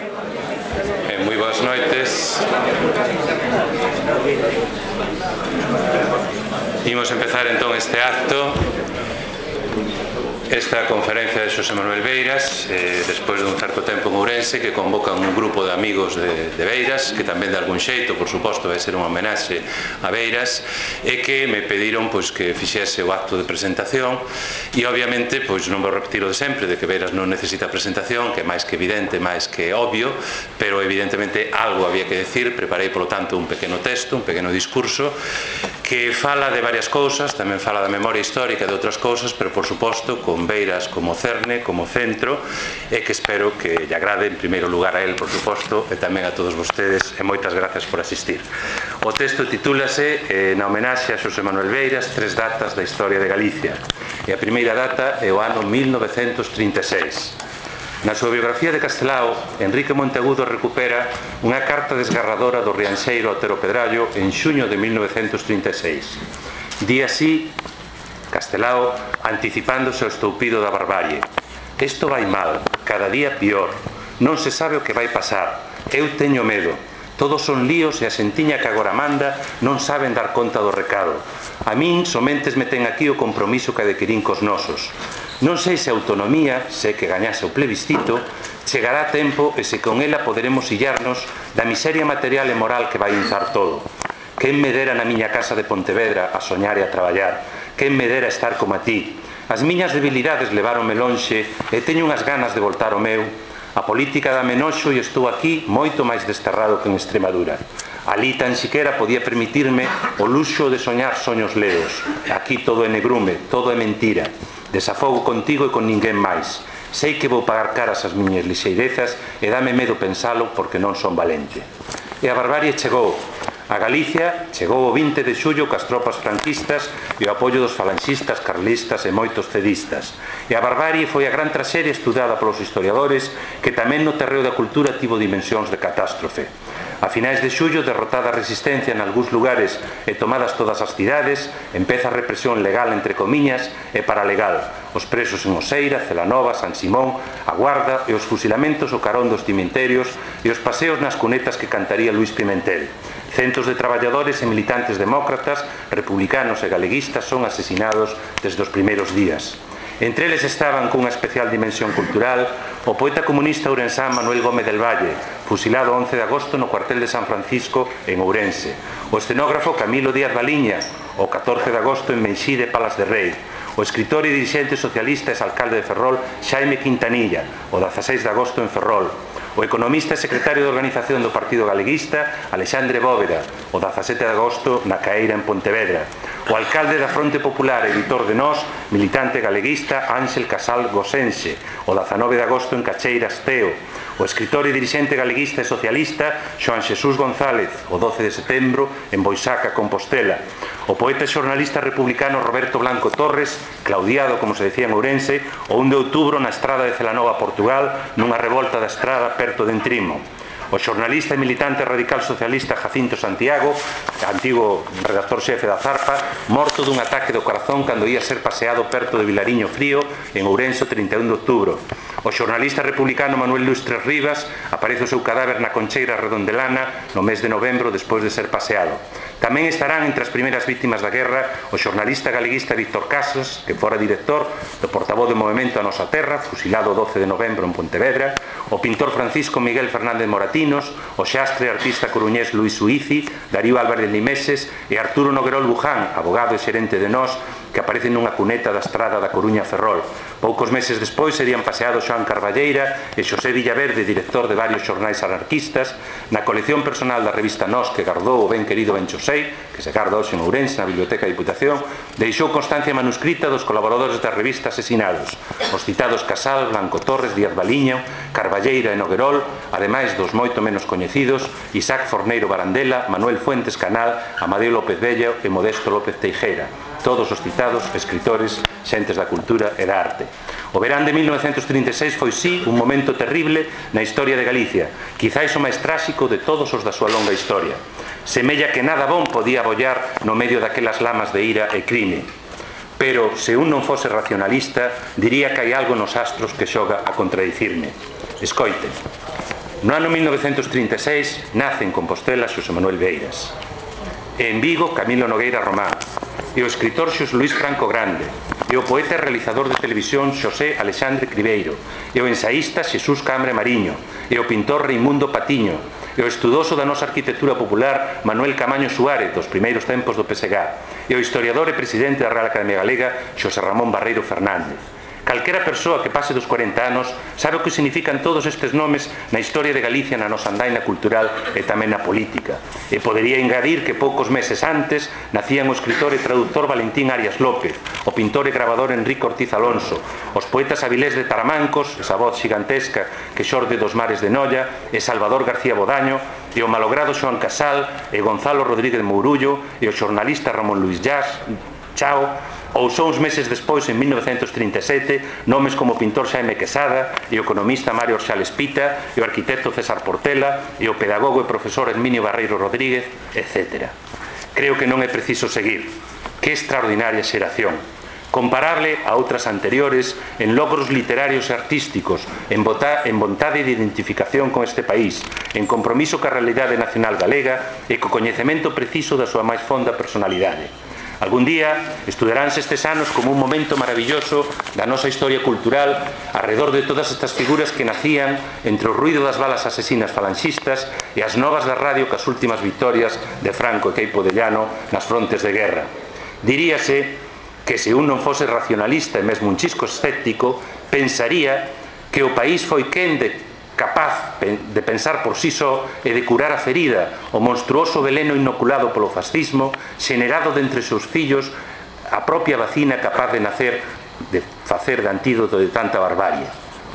Moi boas noites. Imos empezar entón este acto, esta conferencia de Xosé Manuel Beiras, despois dun certo tempo en Ourense, que convocan un grupo de amigos de Beiras, que tamén de algún xeito, por suposto, vai ser unha homenaxe a Beiras, e que me pediron que fixese o acto de presentación, e obviamente non vou repetir o de sempre, de que Beiras non necesita presentación, que é máis que evidente, máis que obvio, pero evidentemente algo había que decir. Preparei, polo tanto, un pequeno texto, un pequeno discurso, que fala de varias cousas, tamén fala da memoria histórica e de outras cousas, pero por suposto con Beiras como cerne, como centro, e que espero que lle agrade en primeiro lugar a él, por suposto, e tamén a todos vostedes, e moitas gracias por asistir. O texto titúlase na homenaxe a Xosé Manuel Beiras, 3 datas da historia de Galicia, e a primeira data é o ano 1936. Na súa biografía de Castelao, Enrique Monteagudo recupera unha carta desgarradora do Rianxeiro a Otero Pedrallo en xuño de 1936. Di así Castelao, anticipándose ao estoupido da barbarie: "Isto vai mal, cada día pior, non se sabe o que vai pasar, eu teño medo, todos son líos e a xentiña que agora manda non saben dar conta do recado. A min somentes me ten aquí o compromiso que adquirín cos nosos. Non sei se a autonomía, se que gañase o plebiscito, chegará a tempo e se con ela poderemos illarnos da miseria material e moral que vai inzar todo. Quen me dera na miña casa de Pontevedra a soñar e a traballar, quen me dera estar como a ti. As miñas debilidades leváronme lonxe e teño unhas ganas de voltar ao meu. A política dame noxo e estou aquí moito máis desterrado que en Extremadura. Alí tan siquera podía permitirme o luxo de soñar soños leos. Aquí todo é negrume, todo é mentira. Desafogo contigo e con ninguén máis. Sei que vou pagar caras as miñas lixeirezas e dame medo pensalo porque non son valente." E a barbarie chegou. A Galicia chegou o 20 de xullo coas tropas franquistas e o apoio dos falanxistas, carlistas e moitos cedistas. E a barbarie foi a gran traxedia estudada polos historiadores, que tamén no terreo da cultura tivo dimensións de catástrofe. A finais de xullo, derrotada a resistencia en algúns lugares e tomadas todas as cidades, empeza a represión legal, entre comiñas, e paralegal. Os presos en Oseira, Celanova, San Simón, a Guarda e os fusilamentos ao carón dos cimiterios e os paseos nas cunetas que cantaría Luís Pimentel. Centos de traballadores e militantes demócratas, republicanos e galeguistas son asesinados desde os primeiros días. Entre eles estaban, cunha especial dimensión cultural, o poeta comunista ourensán Manuel Gómez del Valle, fusilado o 11 de agosto no cuartel de San Francisco en Ourense, o escenógrafo Camilo Díaz Baliña, o 14 de agosto en Meixide, Palas de Rei, o escritor e dirixente socialista e exalcalde de Ferrol Xaime Quintanilla, o 16 de agosto en Ferrol, o economista e secretario de organización do Partido Galeguista Alexandre Bóveda, o 17 de agosto na Caeira en Pontevedra, o alcalde da Fronte Popular e editor de Nós, militante galeguista Ángel Casal Gosenxe, o 19 de agosto en Cacheiras, Teo, o escritor e dirixente galeguista e socialista Xoán Xesús González, o 12 de setembro en Boixaca, Compostela, o poeta e xornalista republicano Roberto Blanco Torres, claudiado, como se decía en Ourense, o 1 de outubro na estrada de Celanova, Portugal, nunha revolta da estrada perto de Entrimo. O xornalista e militante radical socialista Jacinto Santiago, antigo redactor xefe da Zarpa, morto dun ataque do corazón cando ia ser paseado perto de Vilariño Frío, en Ourense, o 31 de outubro. O xornalista republicano Manuel Lustres Rivas aparece o seu cadáver na Concheira Redondelana no mes de novembro despois de ser paseado. Tamén estarán entre as primeiras vítimas da guerra o xornalista galeguista Víctor Casas, que fora director do portavoz do Movemento a Nosa Terra, fusilado o 12 de novembro en Pontevedra, o pintor Francisco Miguel Fernández Moratinos, o xastre e artista coruñés Luís Suizi, Darío Álvarez Limeses e Arturo Noguerol Luján, abogado e xerente de Nós, que aparecen nunha cuneta da estrada da Coruña a Ferrol. Poucos meses despois serían paseados Xoán Carballeira e Xosé Villaverde, director de varios xornais anarquistas, na colección personal da revista Nós, que gardou o ben querido Ben Xosei, que se garda hoxe en Ourense, na Biblioteca da Diputación, deixou constancia manuscrita dos colaboradores da revista asesinados, os citados Casal, Blanco Torres, Díaz Baliño, Carballeira e Noguerol, ademais dos moito menos coñecidos Isaac Forneiro Barandela, Manuel Fuentes Canal, Amadeo López Bello e Modesto López Teixeira, todos os citados escritores, xentes da cultura e da arte. O verán de 1936 foi, sí, un momento terrible na historia de Galicia, quizáis o máis tráxico de todos os da súa longa historia. Semella que nada bon podía abollar no medio daquelas lamas de ira e crime. Pero, se un non fose racionalista, diría que hai algo nos astros que xoga a contradicirme. Escoiten. No ano 1936 nace en Compostela Xosé Manuel Beiras. E en Vigo Camilo Nogueira Román. E o escritor Xosé Luís Franco Grande. E o poeta e realizador de televisión Xosé Alexandre Cribeiro. E o ensaísta Xesús Cambre Mariño. E o pintor Reimundo Patiño. E o estudoso da nosa arquitectura popular Manuel Camaño Suárez, dos primeiros tempos do PSG. E o historiador e presidente da Real Academia Galega Xosé Ramón Barreiro Fernández. Calquera persoa que pase dos 40 anos sabe o que significan todos estes nomes na historia de Galicia, na nosa andaina cultural e tamén na política. E podería engadir que poucos meses antes nacían o escritor e traductor Valentín Arias López, o pintor e grabador Enrique Ortiz Alonso, os poetas Avilés de Taramancos, esa voz xigantesca que xorde dos mares de Noia, e Salvador García Bodaño, e o malogrado Xoán Casal, e Gonzalo Rodríguez Mourullo, e o xornalista Ramón Luis Llás, Chao, ou só uns meses despois, en 1937, nomes como o pintor Xaime Quesada, e o economista Mario Orxales Pita, e o arquitecto César Portela, e o pedagogo e profesor Herminio Barreiro Rodríguez, etc. Creo que non é preciso seguir. Que extraordinaria xeración! Comparable a outras anteriores en logros literarios e artísticos, en vontade de identificación con este país, en compromiso ca realidade nacional galega e co coñecemento preciso da súa máis fonda personalidade. Algún día estudaránse estes anos como un momento maravilloso da nosa historia cultural arredor de todas estas figuras que nacían entre o ruido das balas asesinas falanxistas e as novas da radio cas últimas victorias de Franco e Queipo de Llano nas frontes de guerra. Diríase que se un non fose racionalista e mesmo un chisco escéptico, pensaría que o país foi quen capaz de pensar por sí só e de curar a ferida, o monstruoso veleno inoculado polo fascismo, xenerado de entre seus fillos a propia vacina capaz de facer de antídoto de tanta barbarie.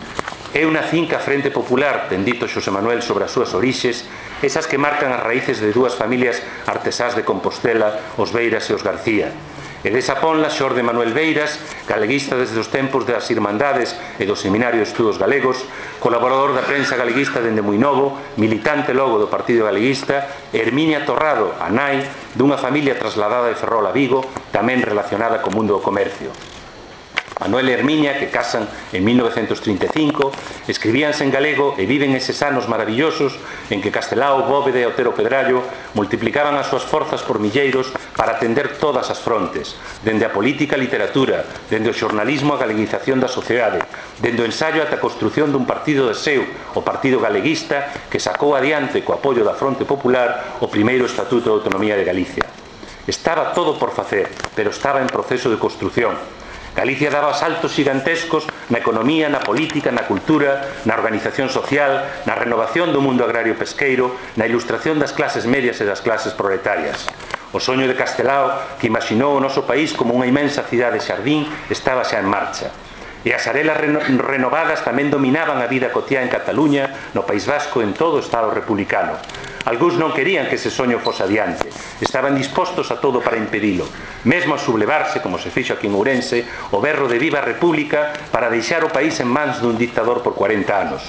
É unha cinca Frente Popular, ten dito Xosé Manuel sobre as súas orixes, esas que marcan as raíces de dúas familias artesás de Compostela, os Beiras e os García. E desa ponla xorde Manuel Beiras, galeguista desde os tempos das Irmandades e do Seminario de Estudos Galegos, colaborador da prensa galeguista dende moi novo, militante logo do Partido Galeguista, e Herminia Torrado, a nai dunha familia trasladada de Ferrol a Vigo, tamén relacionada co mundo do comercio. Manuel e Herminia, que casan en 1935, escribíanse en galego e viven eses anos maravillosos en que Castelao, Bóveda e Otero Pedrallo multiplicaban as súas forzas por milleiros para atender todas as frontes, dende a política a literatura, dende o xornalismo a galeguización da sociedade, dende o ensaio ata a construción dun partido de seu, o Partido Galeguista, que sacou adiante co apoio da Fronte Popular o primeiro Estatuto de Autonomía de Galicia. Estaba todo por facer, pero estaba en proceso de construción. Galicia daba saltos gigantescos na economía, na política, na cultura, na organización social, na renovación do mundo agrario pesqueiro, na ilustración das clases medias e das clases proletarias. O soño de Castelao, que imaxinou o noso país como unha inmensa cidade xardín, estaba xa en marcha. E as arelas renovadas tamén dominaban a vida cotiá en Cataluña, no País Vasco e en todo o Estado republicano. Algúns non querían que ese soño fose adiante, estaban dispostos a todo para impedilo, mesmo a sublevarse, como se fixo aquí en Ourense, o berro de Viva a República para deixar o país en mans dun dictador por 40 anos.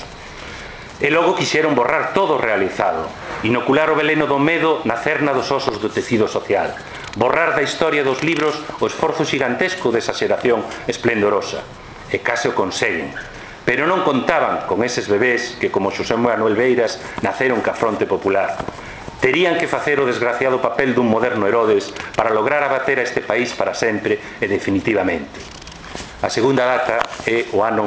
E logo quixeron borrar todo o realizado, inocular o veleno do medo na cerna dos osos do tecido social, borrar da historia dos libros o esforzo xigantesco desa xeración esplendorosa. E case o conseguen. Pero non contaban con eses bebés que, como Xosé Manuel Beiras, naceron ca Fronte Popular. Terían que facer o desgraciado papel dun moderno Herodes para lograr abater a este país para sempre e definitivamente. A segunda data é o ano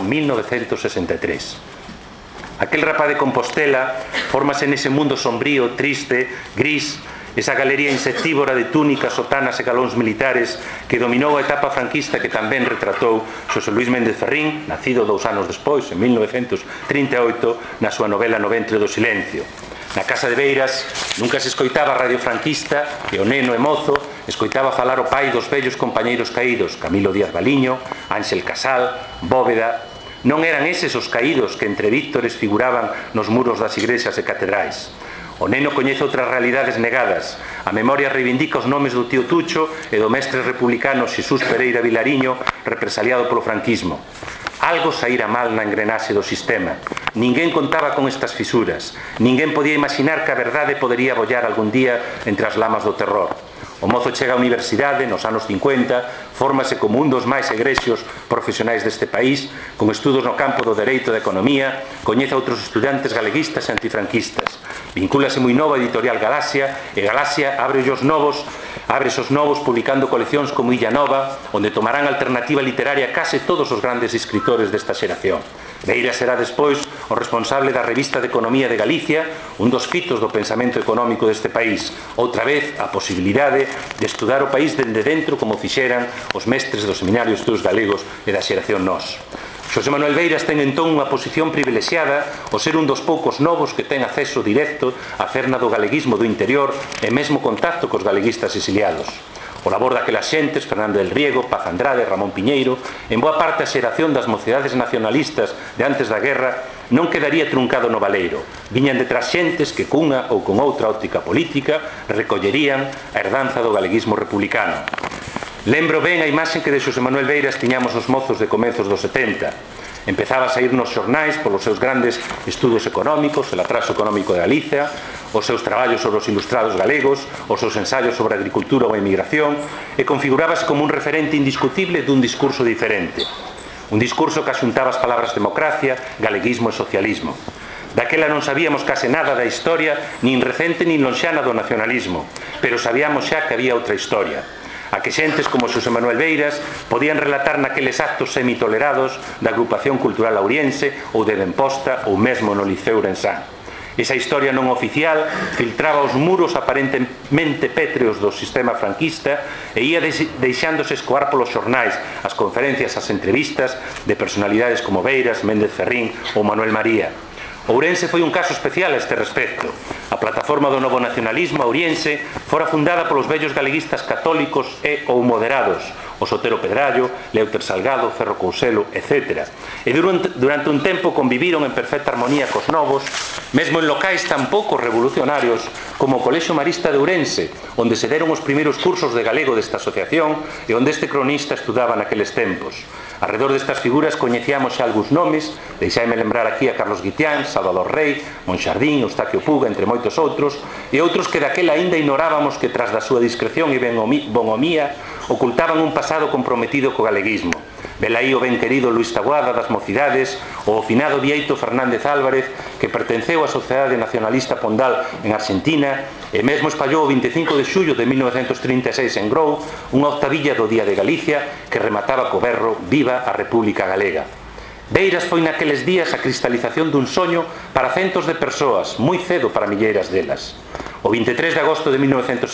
1963. Aquel rapaz de Compostela fórmase nese mundo sombrío, triste, gris, esa galería insectívora de túnicas, sotanas e galóns militares que dominou a etapa franquista que tamén retratou Xosé Luís Méndez Ferrín, nacido 2 anos despois, en 1938, na súa novela No ventre do silencio. Na casa de Beiras nunca se escoitaba a radio franquista e o neno e mozo escoitaba falar o pai dos vellos compañeiros caídos, Camilo Díaz Baliño, Ángel Casal, Bóveda. Non eran eses os caídos que entre víctores figuraban nos muros das igrexas e catedrais. O neno coñece outras realidades negadas. A memoria reivindica os nomes do tío Tucho e do mestre republicano Xesús Pereira Vilariño, represaliado polo franquismo. Algo saíra mal na engrenaxe do sistema. Ninguén contaba con estas fisuras. Ninguén podía imaginar que a verdade podería bollar algún día entre as lamas do terror. O mozo chega á universidade nos anos 50, fórmase como un dos máis egrexos profesionais deste país, con estudos no campo do dereito e da economía, coñece a outros estudantes galeguistas e antifranquistas. Vincúlase moi novo a editorial Galaxia, e Galaxia abre os novos publicando coleccións como Illa Nova, onde tomarán alternativa literaria case todos os grandes escritores desta xeración. Beiras será despois o responsable da Revista de Economía de Galicia, un dos fitos do pensamento económico deste país. Outra vez, a posibilidade de estudar o país dende dentro como fixeran os mestres do Seminario de Estudos Galegos e da xeración Nós. Xosé Manuel Beiras ten entón unha posición privilexiada ao ser un dos poucos novos que ten acceso directo á ferna do galeguismo do interior e mesmo contacto cos galeguistas exiliados. O labor daquelas xentes, Fernando del Riego, Paz Andrade, Ramón Piñeiro, en boa parte a xeración das mocidades nacionalistas de antes da guerra, non quedaría truncado no baleiro. Viñan detrás xentes que cunha ou con outra óptica política recollerían a herdanza do galeguismo republicano. Lembro ben a imaxe que de Xosé Manuel Beiras tiñamos os mozos de comezos dos 70. Empezaba a sair nos xornais polos seus grandes estudos económicos, el atraso económico de Galicia, os seus traballos sobre os ilustrados galegos, os seus ensaios sobre a agricultura ou a emigración, e configurábase como un referente indiscutible dun discurso diferente. Un discurso que axuntaba as palabras democracia, galeguismo e socialismo. Daquela non sabíamos case nada da historia, nin recente nin lonxana do nacionalismo, pero sabíamos xa que había outra historia. A que xentes como Xosé Manuel Beiras podían relatar naqueles actos semitolerados da Agrupación Cultural Auriense ou de Demposta ou mesmo no Liceo Ourensán. Esa historia non oficial filtraba os muros aparentemente pétreos do sistema franquista e ia deixándose escoar polos xornais, as conferencias, as entrevistas de personalidades como Beiras, Méndez Ferrín ou Manuel María. Ourense foi un caso especial a este respecto. A plataforma do novo nacionalismo ouriense fora fundada polos vellos galeguistas católicos e ou moderados, o Sotero Pedrallo, Leuter Salgado, Ferro Couselo, etc. E durante un tempo conviviron en perfecta armonía cos novos, mesmo en locais tan pouco revolucionarios como o Colexio Marista de Ourense, onde se deron os primeiros cursos de galego desta asociación e onde este cronista estudaba naqueles tempos. Arredor destas figuras coñecíamos xa algúns nomes, deixáime lembrar aquí a Carlos Guitián, Salvador Rei, Monxardín, Eustaquio Puga, entre moitos outros, e outros que daquela aínda ignorábamos que tras da súa discreción e bonhomía ocultaban un pasado comprometido co galeguismo. Velaí o ben querido Luís Taboada das Mocidades, o finado Bieito Fernández Álvarez, que pertenceu á Sociedade Nacionalista Pondal en Argentina, e mesmo espallou o 25 de xullo de 1936 en Grou unha octavilla do Día de Galicia que remataba co berro "Viva a República Galega". Beiras foi naqueles días a cristalización dun soño para centos de persoas, moi cedo para milleiras delas. O 23 de agosto de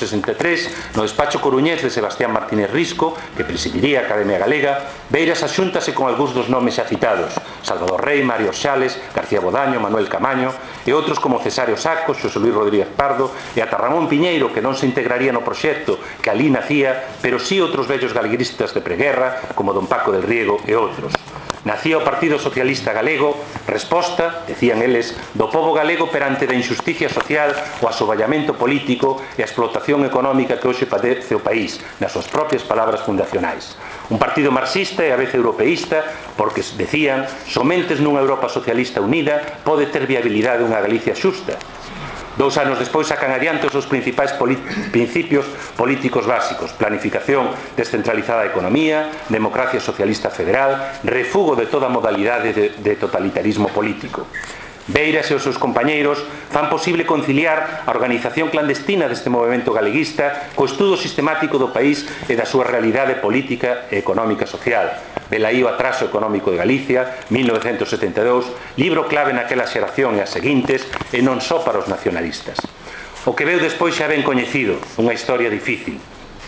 1963, no despacho coruñés de Sebastián Martínez Risco, que presidiría a Academia Galega, Beiras axúntase con algúns dos nomes xa citados: Salvador Rei, Mario Xales, García Bodaño, Manuel Camaño, e outros como Cesario Sacos, Xosé Luis Rodríguez Pardo e ata Ramón Piñeiro, que non se integraría no proxecto que alí nacía, pero sí outros vellos galeguistas de preguerra, como don Paco del Riego e outros. Nacía o Partido Socialista Galego, resposta, decían eles, do pobo galego perante da injusticia social, o asoballamento político e a explotación económica que hoxe padece o país, nas súas propias palabras fundacionais. Un partido marxista e a vez europeísta, porque, decían, somentes nunha Europa socialista unida pode ter viabilidade unha Galicia xusta. 2 anos despois sacan adiante os seus principais principios políticos básicos: planificación descentralizada da economía, democracia socialista federal, refugo de toda modalidade de totalitarismo político. Beiras e os seus compañeiros fan posible conciliar a organización clandestina deste movimento galeguista co estudo sistemático do país e da súa realidade política e económica social. Velaí o atraso económico de Galicia, 1972, libro clave naquela xeración e as seguintes, e non só para os nacionalistas. O que veu despois xa ben coñecido, unha historia difícil.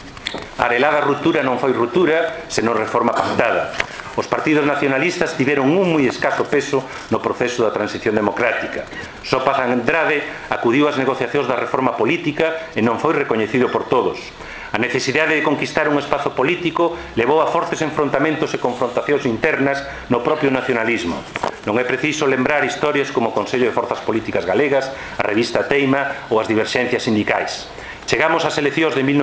A arelada ruptura non foi ruptura, senón reforma pactada. Os partidos nacionalistas tiveron un moi escaso peso no proceso da transición democrática. Só Paz Andrade acudiu ás negociacións da reforma política e non foi recoñecido por todos. A necesidade de conquistar un espazo político levou a fortes enfrontamentos e confrontacións internas no propio nacionalismo. Non é preciso lembrar historias como o Consello de Forzas Políticas Galegas, a revista Teima ou as diverxencias sindicais. Chegamos ás eleccións de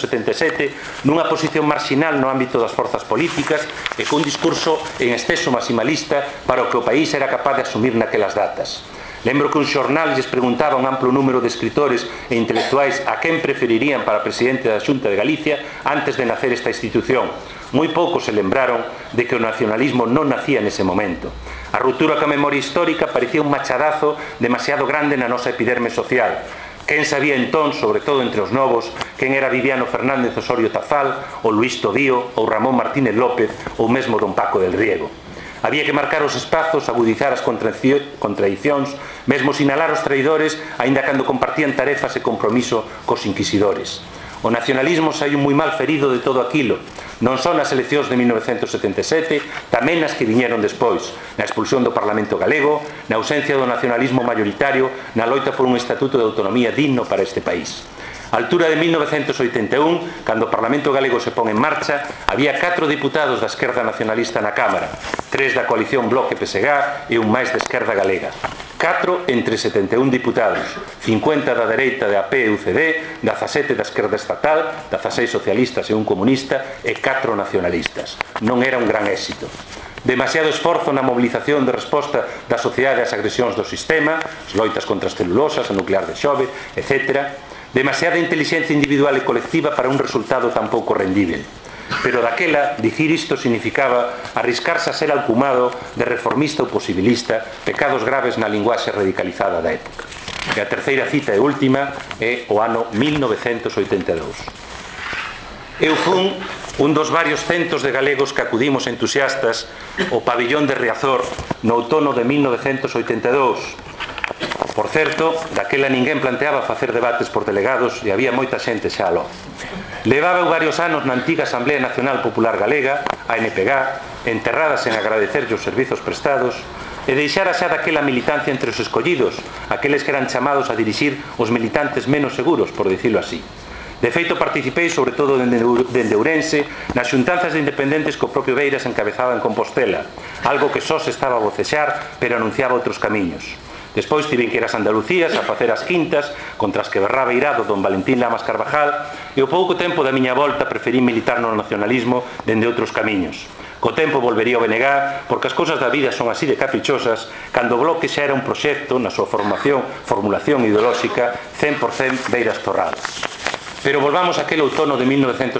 1977 nunha posición marxinal no ámbito das forzas políticas e cun discurso en exceso maximalista para o que o país era capaz de asumir naquelas datas. Lembro que un xornal lles preguntaba a un amplo número de escritores e intelectuais a quen preferirían para presidente da Xunta de Galicia antes de nacer esta institución. Moi poucos se lembraron de que o nacionalismo non nacía nese momento. A ruptura coa memoria histórica parecía un machadazo demasiado grande na nosa epiderme social. Quen sabía entón, sobre todo entre os novos, quen era Viviano Fernández Osorio Tafal, ou Luís Tobío, ou Ramón Martínez López, ou mesmo don Paco del Riego. Había que marcar os espazos, agudizar as contradicións, mesmo sinalar os traidores, aínda cando compartían tarefas e compromiso cos inquisidores. O nacionalismo saiu moi mal ferido de todo aquilo, non só nas eleccións de 1977, tamén nas que viñeron despois, na expulsión do Parlamento galego, na ausencia do nacionalismo mayoritario, na loita por un estatuto de autonomía digno para este país. A altura de 1981, cando o Parlamento galego se pon en marcha, había 4 diputados da esquerda nacionalista na Cámara, 3 da coalición Bloque-PSG e un máis da esquerda galega. 4 entre 71 diputados, 50 da dereita de AP e UCD, 17 da esquerda estatal, 16 socialistas e un comunista e 4 nacionalistas. Non era un gran éxito. Demasiado esforzo na mobilización de resposta da sociedade ás agresións do sistema, as loitas contra as celulosas, a nuclear de Xove, etc. Demasiada inteligencia individual e colectiva para un resultado tan pouco rendível. Pero daquela, dicir isto significaba arriscarse a ser alcumado de reformista ou posibilista, pecados graves na linguaxe radicalizada da época. E a terceira cita e última é o ano 1982. Eu fun un dos varios centos de galegos que acudimos entusiastas ao pabillón de Riazor no outono de 1982. Por certo, daquela ninguén planteaba facer debates por delegados e había moita xente xa aló. Levaba varios anos na antiga Asamblea Nacional Popular Galega, a NPG, enterradas en agradecerlle os servizos prestados, e deixara xa daquela militancia entre os escollidos, aqueles que eran chamados a dirixir os militantes menos seguros, por dicilo así. De feito, participei, sobre todo dende Ourense, nas xuntanzas de independentes que o propio Beiras encabezaba en Compostela, algo que só se estaba a vocexar, pero anunciaba outros camiños. Despois tiven que ir ás Andalucías a facer as quintas contra as que berraba irado don Valentín Lamas Carvajal e ao pouco tempo da miña volta preferí militar no nacionalismo dende outros camiños. Co tempo volvería ao BNG porque as cousas da vida son así de caprichosas cando o Bloque xa era un proxecto na súa formulación ideolóxica 100% Beiras Torral. Pero volvamos a aquel outono de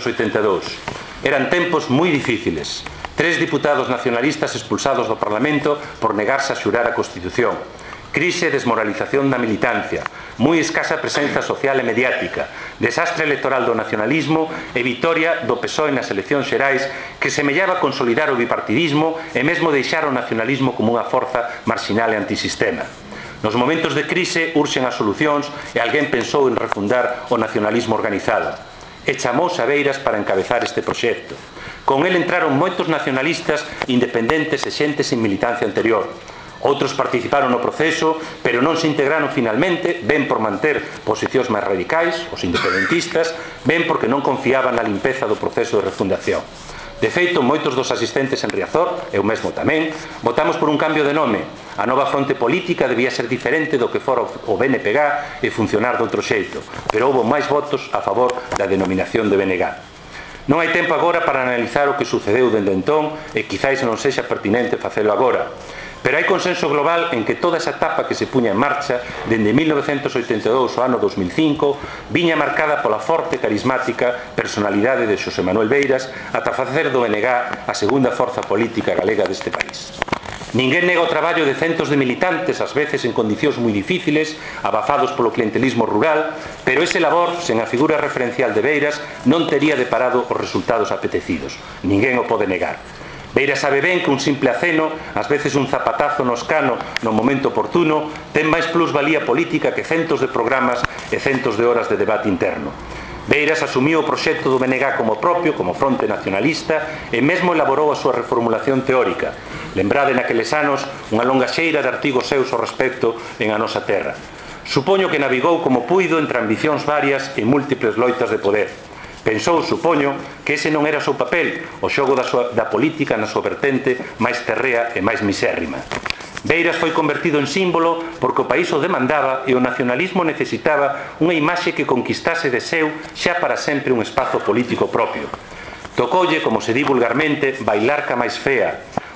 1982. Eran tempos moi difíciles. 3 diputados nacionalistas expulsados do Parlamento por negarse a xurar a Constitución. Crise e desmoralización da militancia, moi escasa presenza social e mediática, desastre electoral do nacionalismo e vitoria do PSOE nas eleccións xerais que semellaba consolidar o bipartidismo e mesmo deixar o nacionalismo como unha forza marxinal e antisistema. Nos momentos de crise urxen as solucións e alguén pensou en refundar o nacionalismo organizado. E chamouse a Beiras para encabezar este proxecto. Con el entraron moitos nacionalistas independentes e xente sin militancia anterior. Outros participaron no proceso, pero non se integraron finalmente, ben por manter posicións máis radicais, os independentistas, ben porque non confiaban na limpeza do proceso de refundación. De feito, moitos dos asistentes en Riazor, eu mesmo tamén, votamos por un cambio de nome. A nova fronte política debía ser diferente do que fora o BNPG e funcionar de outro xeito, pero houbo máis votos a favor da denominación de BNG. Non hai tempo agora para analizar o que sucedeu dende entón e quizáis non sexa pertinente facelo agora. Pero hai consenso global en que toda esa etapa que se puña en marcha dende 1982 ao ano 2005 viña marcada pola forte carismática personalidade de Xosé Manuel Beiras ata facer do BNG a segunda forza política galega deste país. Ninguén nega o traballo de centos de militantes, ás veces en condicións moi difíciles, abafados polo clientelismo rural, pero ese labor, sen a figura referencial de Beiras, non tería deparado os resultados apetecidos. Ninguén o pode negar. Beiras sabe ben que un simple aceno, ás veces un zapatazo no escano no momento oportuno, ten máis plusvalía política que centos de programas e centos de horas de debate interno. Beiras asumiu o proxecto do BNG como propio, como fronte nacionalista, e mesmo elaborou a súa reformulación teórica. Lembrade naqueles anos unha longa xeira de artigos seus ao respecto en A Nosa Terra. Supoño que navegou como puido entre ambicións varias e múltiples loitas de poder. Pensou, supoño, que ese non era o seu papel, o xogo da política na súa vertente máis terrea e máis misérrima. Beiras foi convertido en símbolo porque o país o demandaba e o nacionalismo necesitaba unha imaxe que conquistase de seu xa para sempre un espazo político propio. Tocoulle, como se di vulgarmente, bailar ca máis fea.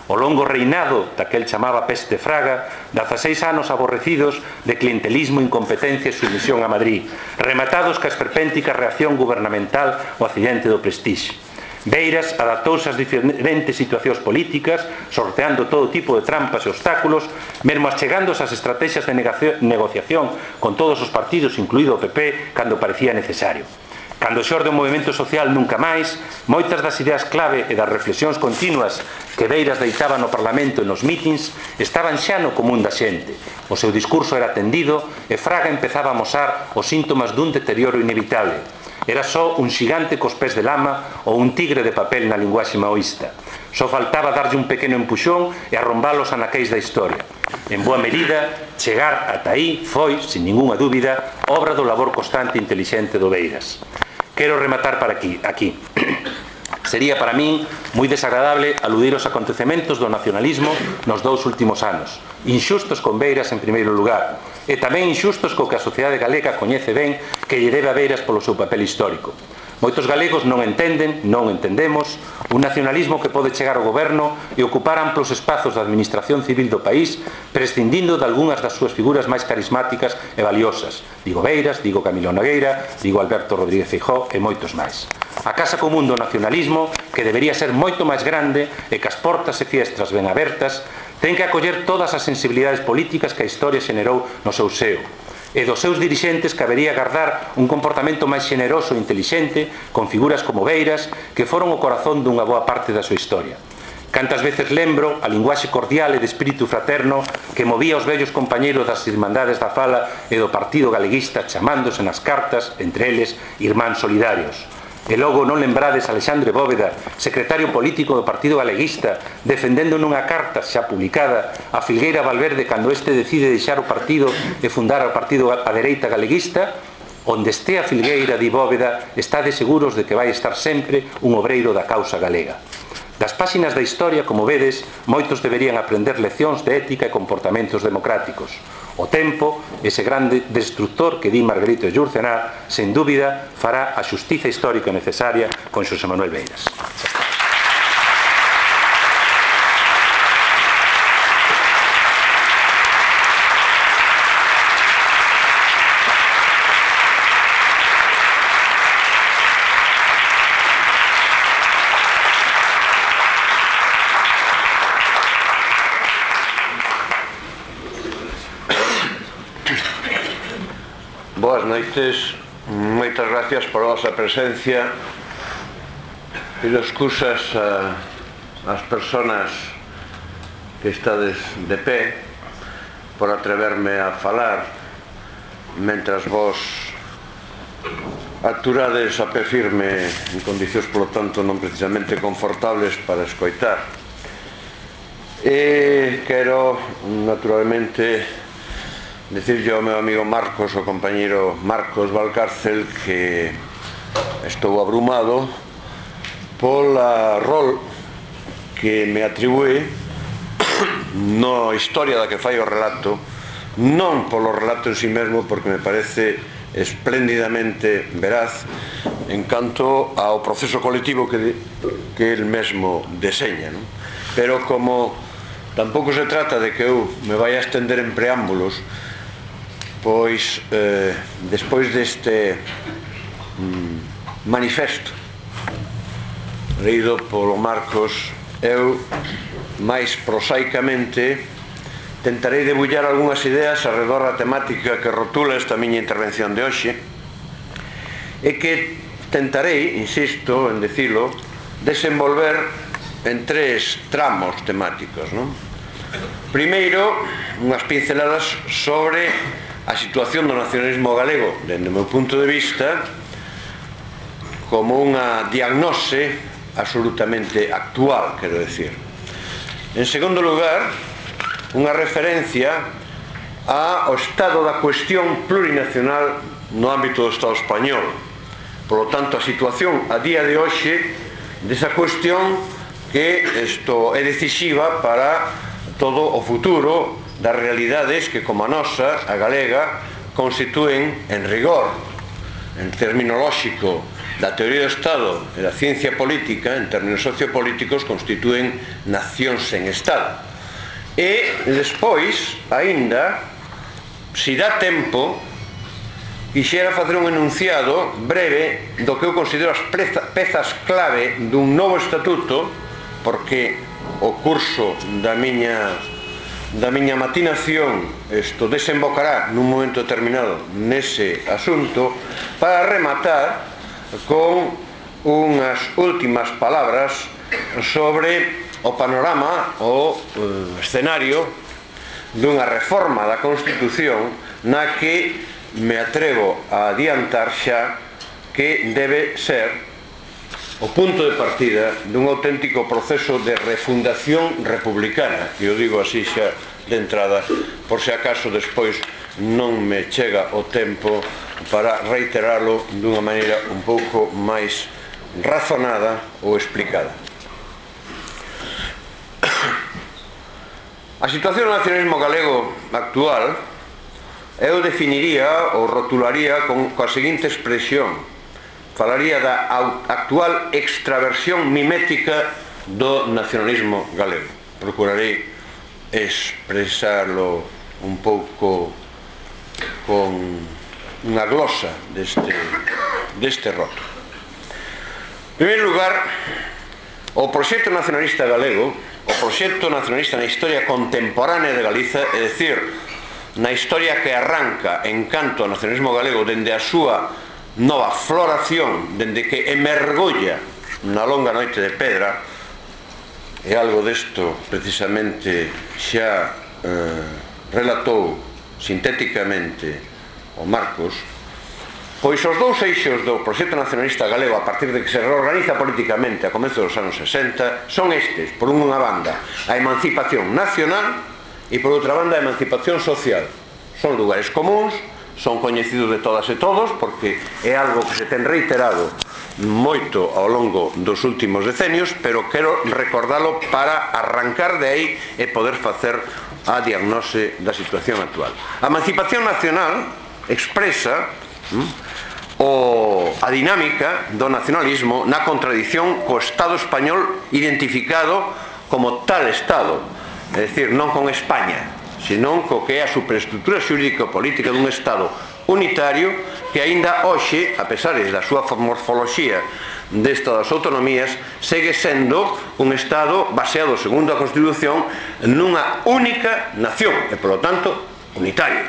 O longo reinado daquel chamaba peste fraga, 16 anos aborrecidos de clientelismo, incompetencia e submisión a Madrid, rematados ca esperpéntica reacción gubernamental ao accidente do Prestige. Beiras adaptouse ás diferentes situacións políticas, sorteando todo tipo de trampas e obstáculos, mesmo achegándose ás estrategias de negociación con todos os partidos, incluído o PP, cando parecía necesario. Cando xorde o movimento social Nunca Máis, moitas das ideas clave e das reflexións continuas que Beiras deitaba no Parlamento e nos mítins estaban xa no común da xente. O seu discurso era atendido e Fraga empezaba a amosar os síntomas dun deterioro inevitable. Era só un xigante cos pés de lama ou un tigre de papel na linguaxe maoísta. Só faltaba darlle un pequeno empuxón e arrombalos anaqueis da historia. En boa medida, chegar ata aí foi, sin ningunha dúbida, obra do labor constante e intelixente do Beiras. Quero rematar para aquí. Sería para min moi desagradable aludir aos acontecementos do nacionalismo nos 2 últimos anos, inxustos con Beiras en primeiro lugar, e tamén inxustos co que a sociedade galega coñece ben que lle debe a Beiras polo seu papel histórico. Moitos galegos non entenden, non entendemos, un nacionalismo que pode chegar ao goberno e ocupar amplos espazos da administración civil do país, prescindindo de algunhas das súas figuras máis carismáticas e valiosas. Digo Beiras, digo Camilo Nogueira, digo Alberto Rodríguez Feijóo e moitos máis. A casa común do nacionalismo, que debería ser moito máis grande e que as portas e fiestras ben abertas, ten que acoller todas as sensibilidades políticas que a historia xenerou no seu seo. E dos seus dirixentes cabería gardar un comportamento máis xeneroso e intelixente con figuras como Beiras que foron o corazón dunha boa parte da súa historia. Cantas veces lembro a linguaxe cordial e de espírito fraterno que movía os vellos compañeiros das Irmandades da Fala e do Partido Galeguista chamándose nas cartas, entre eles, irmáns solidarios. E logo non lembrades Alexandre Bóveda, secretario político do Partido Galeguista, defendendo nunha carta xa publicada a Filgueira Valverde cando este decide deixar o partido e fundar o partido a dereita galeguista? Onde este a Filgueira, di Bóveda, estade seguros de que vai estar sempre un obreiro da causa galega. Das páxinas da historia, como vedes, moitos deberían aprender leccións de ética e comportamentos democráticos. O tempo, ese grande destructor que di Margarito Xurcenar, sen dúbida, fará a xustiza histórica necesaria con Xosé Manuel Beiras. Boas noites, moitas gracias por a vosa presencia. Pido excusas ás persoas que estades de pé por atreverme a falar mentras vos aturades a pé firme en condicións, polo tanto, non precisamente confortables para escoitar. E quero, naturalmente, decirlle ao meu amigo Marcos, o compañeiro Marcos Valcárcel, que estou abrumado pola rol que me atribúe na historia da que fai o relato, non polo relato en si mesmo, porque me parece espléndidamente veraz en canto ao proceso colectivo que el mesmo deseña, non? Pero como tampouco se trata de que eu me vai a estender en preámbulos, pois, despois deste manifesto leído polo Marcos, eu, máis prosaicamente, tentarei debullar algunhas ideas arredor da temática que rotula esta miña intervención de hoxe e que tentarei, insisto en dicilo, desenvolver en 3 tramos temáticos, non? Primeiro, unhas pinceladas sobre a situación do nacionalismo galego, dende o meu punto de vista, como unha diagnose absolutamente actual, quero decir. En segundo lugar, unha referencia ao estado da cuestión plurinacional no ámbito do Estado español. Por lo tanto, a situación a día de hoxe desa cuestión que isto é decisiva para todo o futuro das realidades que, como a nosa, a galega, constitúen, en rigor, en terminolóxico da teoría do Estado e da ciencia política, en términos sociopolíticos, constitúen nacións sen Estado. E despois, aínda, se dá tempo, quixera facer un enunciado breve do que eu considero as pezas clave dun novo estatuto, porque o curso da miña matinación isto desembocará nun momento determinado nese asunto, para rematar con unhas últimas palabras sobre o panorama, o escenario dunha reforma da Constitución na que me atrevo a adiantar xa que debe ser o punto de partida dun auténtico proceso de refundación republicana, e o digo así xa de entrada, por se acaso despois non me chega o tempo para reiteralo dunha maneira un pouco máis razonada ou explicada. A situación do nacionalismo galego actual eu definiría ou rotularía coa seguinte expresión: falaría da actual extraversión mimética do nacionalismo galego. Procurarei expresarlo un pouco con unha glosa deste rótulo. En primeiro lugar, o proxecto nacionalista galego, o proxecto nacionalista na historia contemporánea de Galiza, é dicir, na historia que arranca en canto ao nacionalismo galego dende a súa nova floración, dende que emergolla na longa noite de pedra, e algo desto precisamente xa relatou sintéticamente o Marcos, pois os dous eixos do proxecto nacionalista galego, a partir de que se reorganiza políticamente a comezos dos anos 60, son estes: por unha banda, a emancipación nacional, e por outra banda, a emancipación social. Son lugares comuns, son coñecidos de todas e todos, porque é algo que se ten reiterado moito ao longo dos últimos decenios, pero quero recordalo para arrancar de aí e poder facer a diagnose da situación actual. A emancipación nacional expresa a dinámica do nacionalismo na contradición co Estado español identificado como tal Estado, é dicir, non con España, senón co que é a superestructura xurídico-política dun Estado unitario que aínda hoxe, a pesar da súa morfoloxía destas autonomías, segue sendo un Estado baseado, segundo a Constitución, nunha única nación e, polo tanto, unitario.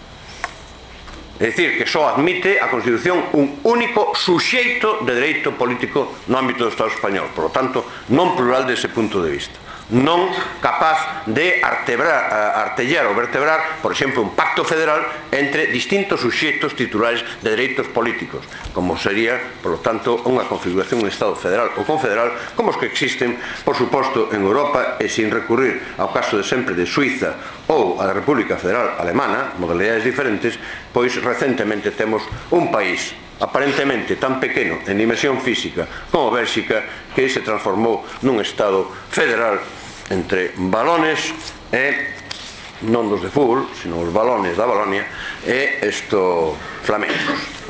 É dicir, que só admite a Constitución un único suxeito de dereito político no ámbito do Estado español, por lo tanto, non plural dese punto de vista, non capaz de artellar ou vertebrar, por exemplo, un pacto federal entre distintos suxeitos titulares de dereitos políticos, como sería, por lo tanto, unha configuración de Estado federal ou confederal, como os que existen, por suposto, en Europa, e sin recurrir ao caso de sempre de Suiza ou a da República Federal Alemana, modalidades diferentes, pois recentemente temos un país aparentemente tan pequeno en dimensión física como Bélxica, que se transformou nun Estado federal entre balones e non dos de fútbol, sino os balones da Balonia e flamencos.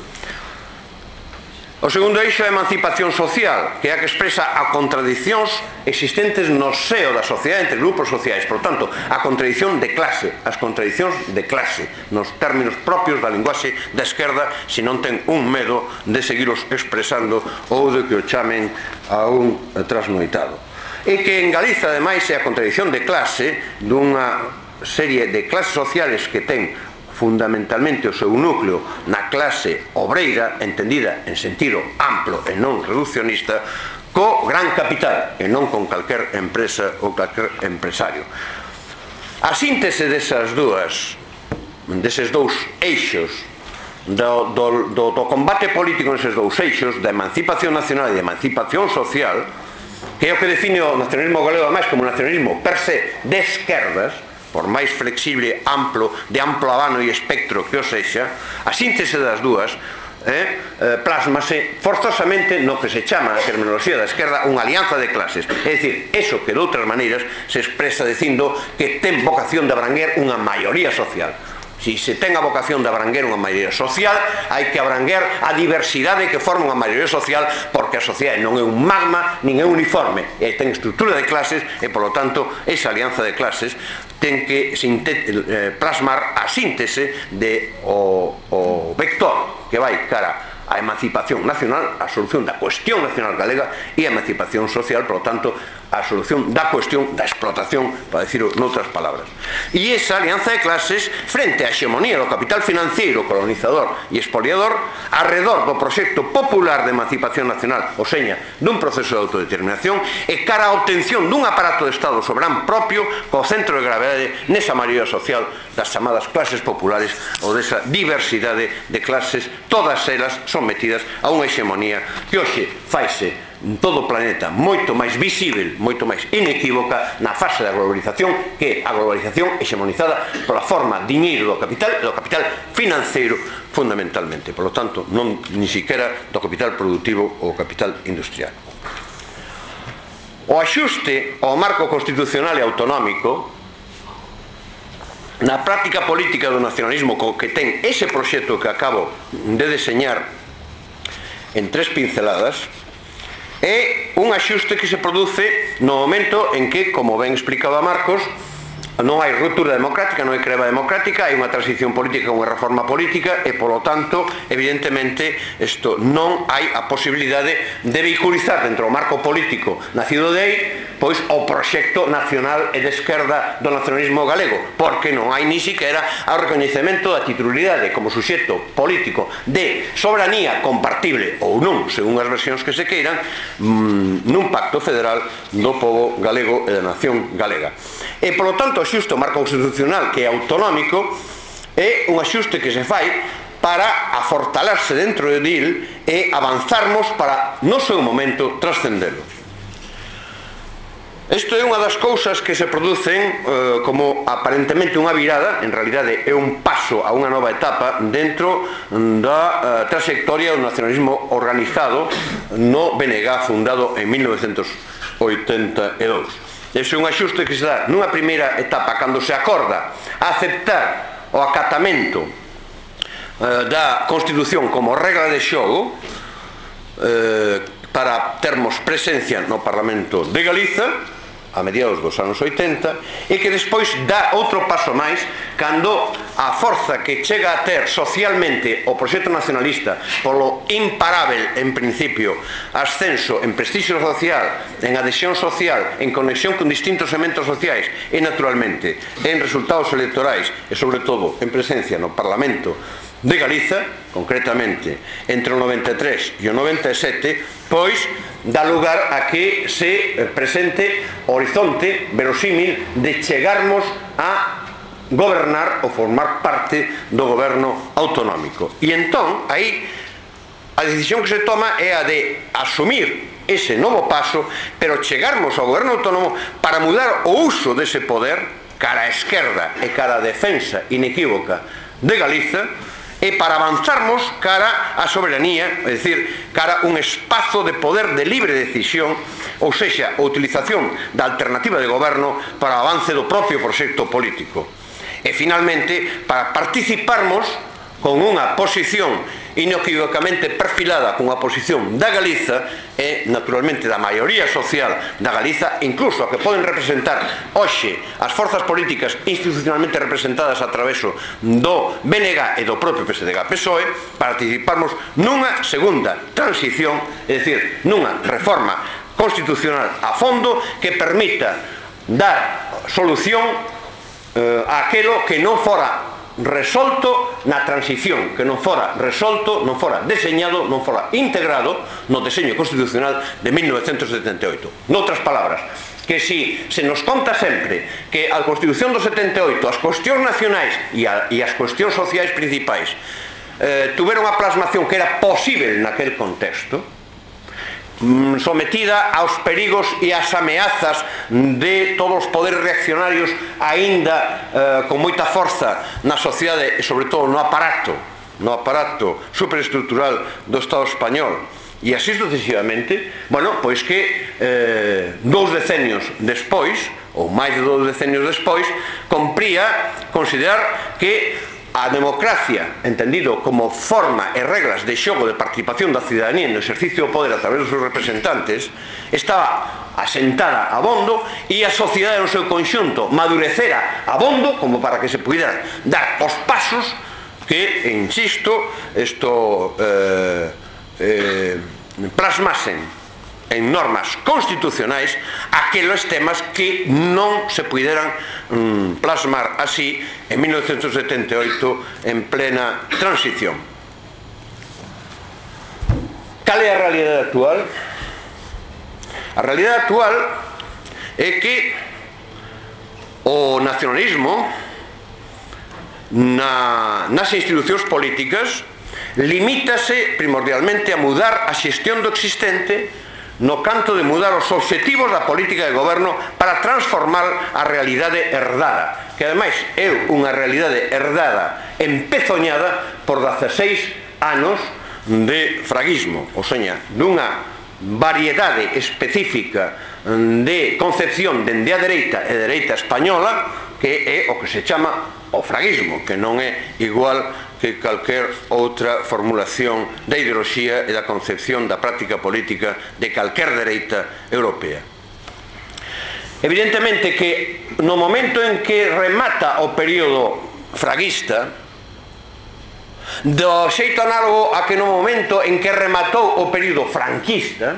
O segundo eixo é a emancipación social, que é a que expresa a contradicións existentes no seo da sociedade entre grupos sociais, por tanto, a contradición de clase, as contradicións de clase, nos términos propios da linguaxe da esquerda, se non ten un medo de seguiros expresando ou de que o chamen a un trasnoitado. E que en Galiza, ademais, é a contradición de clase dunha serie de clases sociales que ten fundamentalmente o seu núcleo na clase obreira, entendida en sentido amplo e non reduccionista, co gran capital e non con calquer empresa ou calquer empresario. A síntese deses dous eixos do combate político neses dous eixos, da emancipación nacional e da emancipación social, que é o que define o nacionalismo galego ademais como un nacionalismo per se de esquerdas, por máis flexible, de amplo abano e espectro que o sexa, a síntese das dúas plásmase forzosamente no que se chama a terminoloxía da esquerda unha alianza de clases, é dicir, eso que de outras maneiras se expresa dicindo que ten vocación de abranguer unha maioría social. Si se ten a vocación de abranguer unha maioría social, hai que abranguer a diversidade que forma unha maioría social, porque a sociedade non é un magma, nin é uniforme, e ten estrutura de clases, e, polo tanto, esa alianza de clases ten que plasmar a síntese de o vector que vai cara a emancipación nacional, a solución da cuestión nacional galega, e a emancipación social, polo tanto, a solución da cuestión da explotación, para decirlo noutras palabras. E esa alianza de clases, frente á hexemonía do capital financiero, colonizador e expoliador, arredor do proxecto popular de emancipación nacional, o seña, dun proceso de autodeterminación, e cara á obtención dun aparato de Estado soberán propio, co centro de gravedade nesa maioría social das chamadas clases populares, ou desa diversidade de clases, todas elas sometidas a unha hexemonía que hoxe faise en todo o planeta moito máis visível, moito máis inequívoca na fase da globalización, que é a globalización hexemonizada pola forma diñeiro do capital financeiro fundamentalmente, por lo tanto non ni siquiera do capital productivo ou capital industrial. O axuste ao marco constitucional e autonómico na práctica política do nacionalismo que ten ese proxecto que acabo de deseñar en 3 pinceladas, é un axuste que se produce no momento en que, como ben explicaba Marcos, non hai ruptura democrática, non hai creba democrática, hai unha transición política, unha reforma política, e, polo tanto, evidentemente, isto non hai a posibilidade de vehiculizar dentro do marco político nacido de aí, pois, o proxecto nacional e de esquerda do nacionalismo galego, porque non hai ni siquiera o recoñecemento da titularidade como suxeto político de soberanía compartible ou non, según as versións que se queiran, nun pacto federal do pobo galego e da nación galega. E, polo tanto, o axuste ao marco constitucional, que é autonómico, é un axuste que se fai para afortalarse dentro de dil e avanzarmos para, no seu momento, trascendelo. Isto é unha das cousas que se producen como aparentemente unha virada, en realidade é un paso a unha nova etapa dentro da trayectoria do nacionalismo organizado no BNG fundado en 1982. Ese é un axuste que se dá nunha primeira etapa cando se acorda a aceptar o acatamento da Constitución como regla de xogo para termos presencia no Parlamento de Galiza a mediados dos anos 80, e que despois dá outro paso máis cando a forza que chega a ter socialmente o proxecto nacionalista polo imparável, en principio, ascenso en prestixio social, en adhesión social, en conexión con distintos elementos sociais e, naturalmente, en resultados electorais e, sobre todo, en presencia no Parlamento de Galiza, concretamente entre o 93 e o 97, pois dá lugar a que se presente o horizonte verosímil de chegarmos a gobernar ou formar parte do goberno autonómico. E entón, aí, a decisión que se toma é a de asumir ese novo paso, pero chegarmos ao goberno autónomo para mudar o uso dese poder cara á esquerda e cara á defensa inequívoca de Galiza, e para avanzarmos cara á soberanía, é dicir, cara a un espazo de poder de libre decisión, ou sexa, a utilización da alternativa de goberno para o avance do propio proxecto político. E, finalmente, para participarmos con unha posición inequívocamente perfilada con a posición da Galiza e, naturalmente, da maioría social da Galiza, incluso a que poden representar hoxe as forzas políticas institucionalmente representadas a traveso do BNG e do propio PSDG-PSOE, participarmos nunha segunda transición, é dicir, nunha reforma constitucional a fondo que permita dar solución a aquelo que non fora resolto na transición, que non fora resolto, non fora deseñado, non fora integrado no deseño constitucional de 1978. Noutras palabras, que si se nos conta sempre que a Constitución do 78, as cuestións nacionais e as cuestións sociais principais tuveron a plasmación que era posible naquel contexto, sometida aos perigos e ás ameazas de todos os poderes reaccionarios aínda con moita forza na sociedade e, sobre todo, no aparato superestructural do Estado español, e así sucesivamente, bueno, pois que 2 decenios despois, ou máis de 2 decenios despois, compría considerar que a democracia, entendido como forma e reglas de xogo de participación da cidadanía no exercicio do poder a través dos seus representantes, estaba asentada abondo e a sociedade no seu conxunto madurecera abondo como para que se puderan dar os pasos que, insisto, plasmasen en normas constitucionais aqueles temas que non se puderan plasmar así en 1978 en plena transición. Cal é a realidade actual? A realidade actual é que o nacionalismo nas institucións políticas limítase primordialmente a mudar a xestión do existente no canto de mudar os obxectivos da política de goberno para transformar a realidade herdada, que ademais é unha realidade herdada empezoñada por 16 anos de fraguismo, ou seña, dunha variedade específica de concepción dende a dereita e dereita española, que é o que se chama o fraguismo, que non é igual que calquer outra formulación da ideoloxía e da concepción da práctica política de calquer dereita europea. Evidentemente que no momento en que remata o período fraguista, do xeito análogo a que no momento en que rematou o período franquista,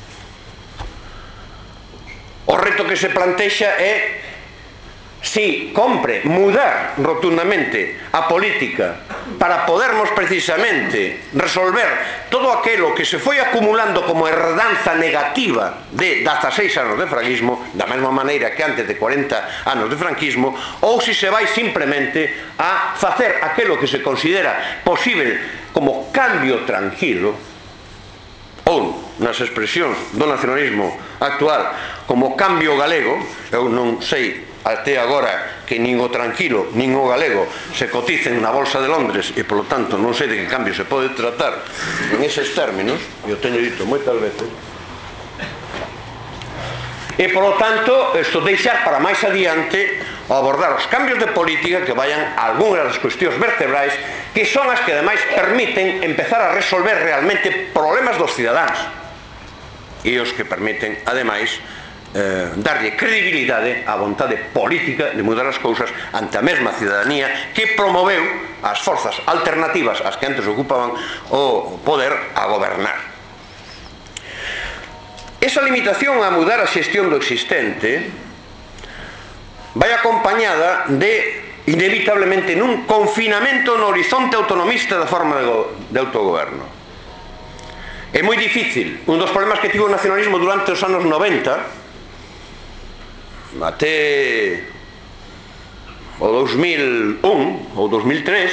o reto que se plantexa é si compre mudar rotundamente a política para podermos precisamente resolver todo aquilo que se foi acumulando como herdanza negativa de 16 anos de franquismo, da mesma maneira que antes de 40 anos de franquismo, ou si se vai simplemente a facer aquilo que se considera posible como cambio tranquilo, ou nas expresións do nacionalismo actual como cambio galego. Eu non sei até agora que nin o tranquilo nin o galego se coticen na Bolsa de Londres e polo tanto non sei de que cambio se pode tratar en eses términos, e o teño dito moitas veces, e polo tanto isto deixar para máis adiante abordar os cambios de política que vayan a algunhas das cuestións vertebrais que son as que ademais permiten empezar a resolver realmente problemas dos cidadáns e os que permiten ademais darlle credibilidade á vontade política de mudar as cousas ante a mesma cidadanía que promoveu as forzas alternativas ás que antes ocupaban o poder a gobernar. Esa limitación a mudar a xestión do existente vai acompañada de, inevitablemente, nun confinamento no horizonte autonomista da forma de autogoberno. É moi difícil. Un dos problemas que tivo o nacionalismo durante os anos 90 até o 2001 ou 2003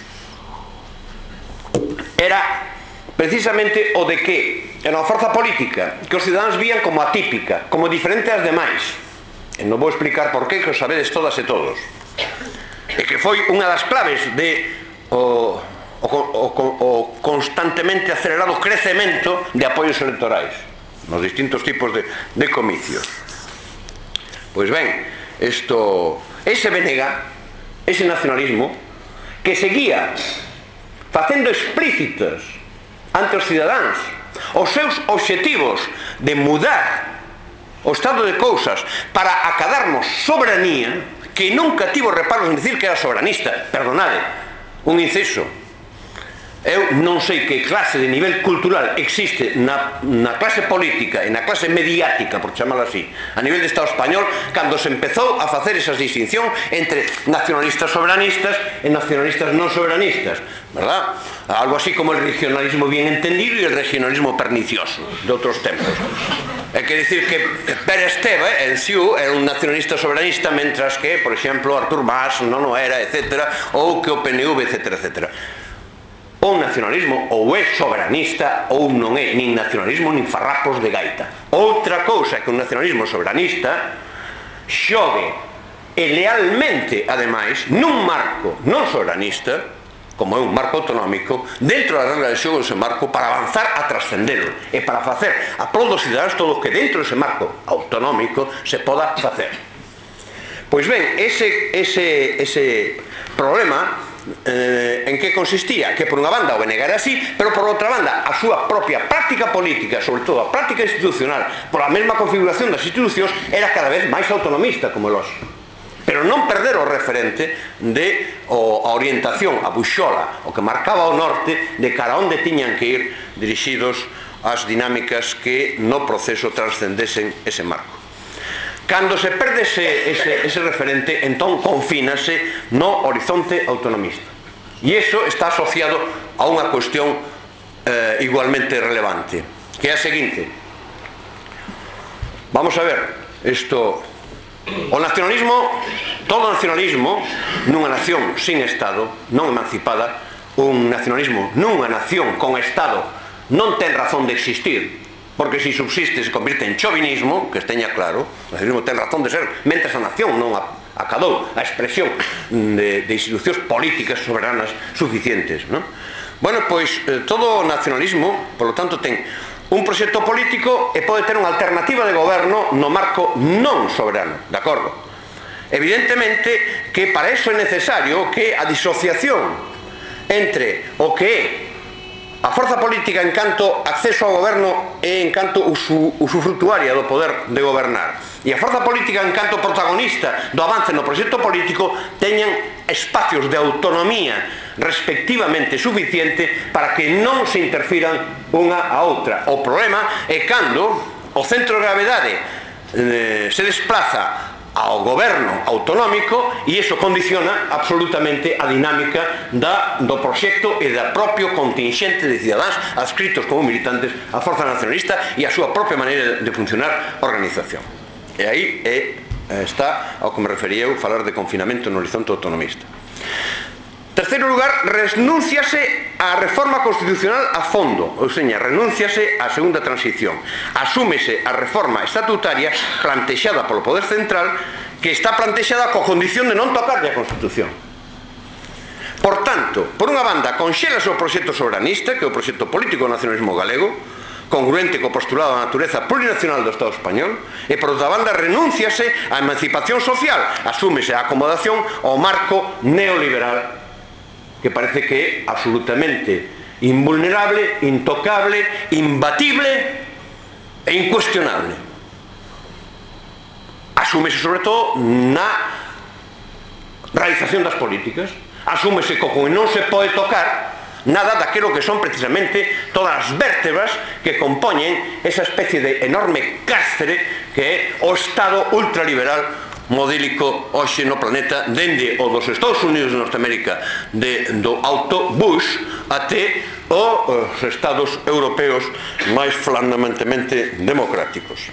era precisamente o de que era unha forza política que os cidadáns vían como atípica, como diferente ás demais. E non vou explicar por qué, que o sabedes todas e todos. E que foi unha das claves de o constantemente acelerado crecemento de apoios electorais nos distintos tipos de comicios. Pois ben, ese BNG, ese nacionalismo, que seguía facendo explícitas ante os cidadáns os seus obxectivos de mudar o estado de cousas para acadarnos soberanía, que nunca tivo reparos en dicir que era soberanista. Perdonade, un inciso. Eu non sei que clase de nivel cultural existe na clase política e na clase mediática, por chamalo así, a nivel de Estado español, cando se empezou a facer esa distinción entre nacionalistas soberanistas e nacionalistas non soberanistas, verdad? Algo así como el regionalismo bien entendido e el regionalismo pernicioso de outros tempos. É que dicir que Pérez Esteve en Siú era un nacionalista soberanista, mentras que, por exemplo, Artur Mas non o era, etc., ou que o PNV, etc., etc. O nacionalismo ou é soberanista ou non é nin nacionalismo nin farrapos de gaita. Outra cousa é que un nacionalismo soberanista xogue e lealmente, ademais, nun marco non soberanista, como é un marco autonómico, dentro da regla de xogo dese marco, para avanzar a trascendelo e para facer a prol dos cidadáns todo o que dentro dese marco autonómico se poda facer. Pois ben, ese problema en que consistía? Que por unha banda o BNG era así, pero por outra banda a súa propia práctica política, sobre todo a práctica institucional, pola mesma configuración das institucións, era cada vez máis autonomista, como lógico. Pero non perder o referente de a orientación, a buxola, o que marcaba o norte de cara a onde tiñan que ir dirixidos as dinámicas que no proceso trascendesen ese marco. Cando se perde ese referente, entón confínase no horizonte autonomista. E iso está asociado a unha cuestión igualmente relevante, que é a seguinte. Vamos a ver, o nacionalismo, todo nacionalismo nunha nación sin Estado, non emancipada, un nacionalismo nunha nación con Estado non ten razón de existir, porque se subsiste se convirte en chauvinismo, que esteña claro, o nacionalismo ten razón de ser mentres a nación non acadou a expresión de institucións políticas soberanas suficientes, non? Bueno, pois todo nacionalismo, por lo tanto, ten un proxecto político e pode ter unha alternativa de goberno no marco non soberano, de acordo? Evidentemente que para eso é necesario que a disociación entre o que é a forza política en canto acceso ao goberno e en canto usufructuaria do poder de gobernar e a forza política en canto protagonista do avance no proxecto político teñan espacios de autonomía respectivamente suficiente para que non se interfiran unha a outra. O problema é cando o centro de gravedade se desplaza ao goberno autonómico e iso condiciona absolutamente a dinámica do proxecto e da propio contingente de cidadáns adscritos como militantes á forza nacionalista e a súa propia maneira de funcionar a organización. E aí está ao que me refería eu falar de confinamento no horizonte autonomista. Terceiro lugar, renúnciase á reforma constitucional a fondo, ou seja, renúnciase á segunda transición. Asúmese a reforma estatutaria plantexada polo Poder Central, que está plantexada coa condición de non tocarlle a Constitución. Por tanto, por unha banda, conxélase o proxecto soberanista, que é o proxecto político do nacionalismo galego, congruente co postulado da natureza plurinacional do Estado español, e por outra banda, renúnciase á emancipación social, asúmese a acomodación ao marco neoliberal, que parece que é absolutamente invulnerable, intocable, imbatible e incuestionable. Asúmese sobre todo na realización das políticas, asúmese como non se pode tocar nada daquilo que son precisamente todas as vértebras que compoñen esa especie de enorme cárcere que é o Estado ultraliberal modélico hoxe no planeta, dende o dos Estados Unidos de Norteamérica do Alto Bush até os Estados europeos máis flamamentemente democráticos.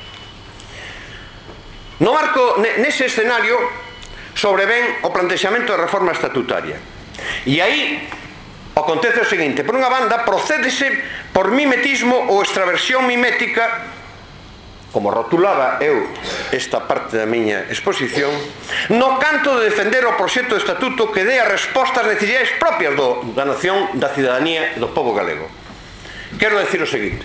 No marco, nese escenario, sobreven o plantexamento da reforma estatutaria. E aí acontece o seguinte: por unha banda, procédese por mimetismo ou extraversión mimética, como rotulaba eu esta parte da miña exposición, no canto de defender o proxecto de estatuto que dé as respostas necesidades propias da nación, da cidadanía e do povo galego. Quero decir o seguinte: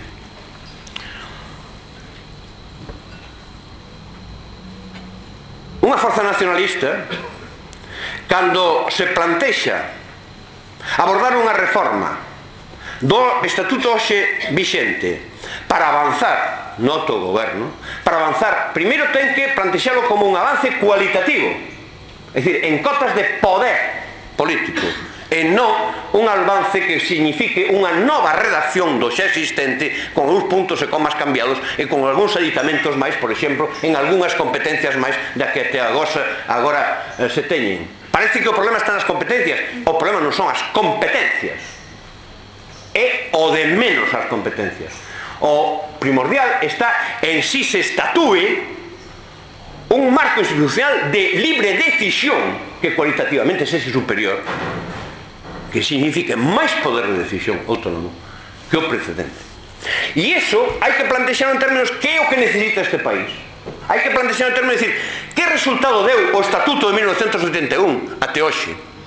unha forza nacionalista, cando se plantexa abordar unha reforma do estatuto hoxe vixente para avanzar no autogoberno, para avanzar, primeiro ten que plantexalo como un avance cualitativo, é dicir, en cotas de poder político, e non un avance que signifique unha nova redacción do xa existente con uns puntos e comas cambiados e con algúns aditamentos máis, por exemplo, en algunhas competencias máis da que até agora se teñen. Parece que o problema está nas competencias. O problema non son as competencias, é o de menos as competencias. O primordial está en si se estatúe un marco institucional de libre decisión que cualitativamente sexe superior, que signifique máis poder de decisión autónomo que o precedente. E iso hai que plantexar en términos que é o que necesita este país. Hai que plantexar en términos de decir que resultado deu o Estatuto de 1981 até hoxe.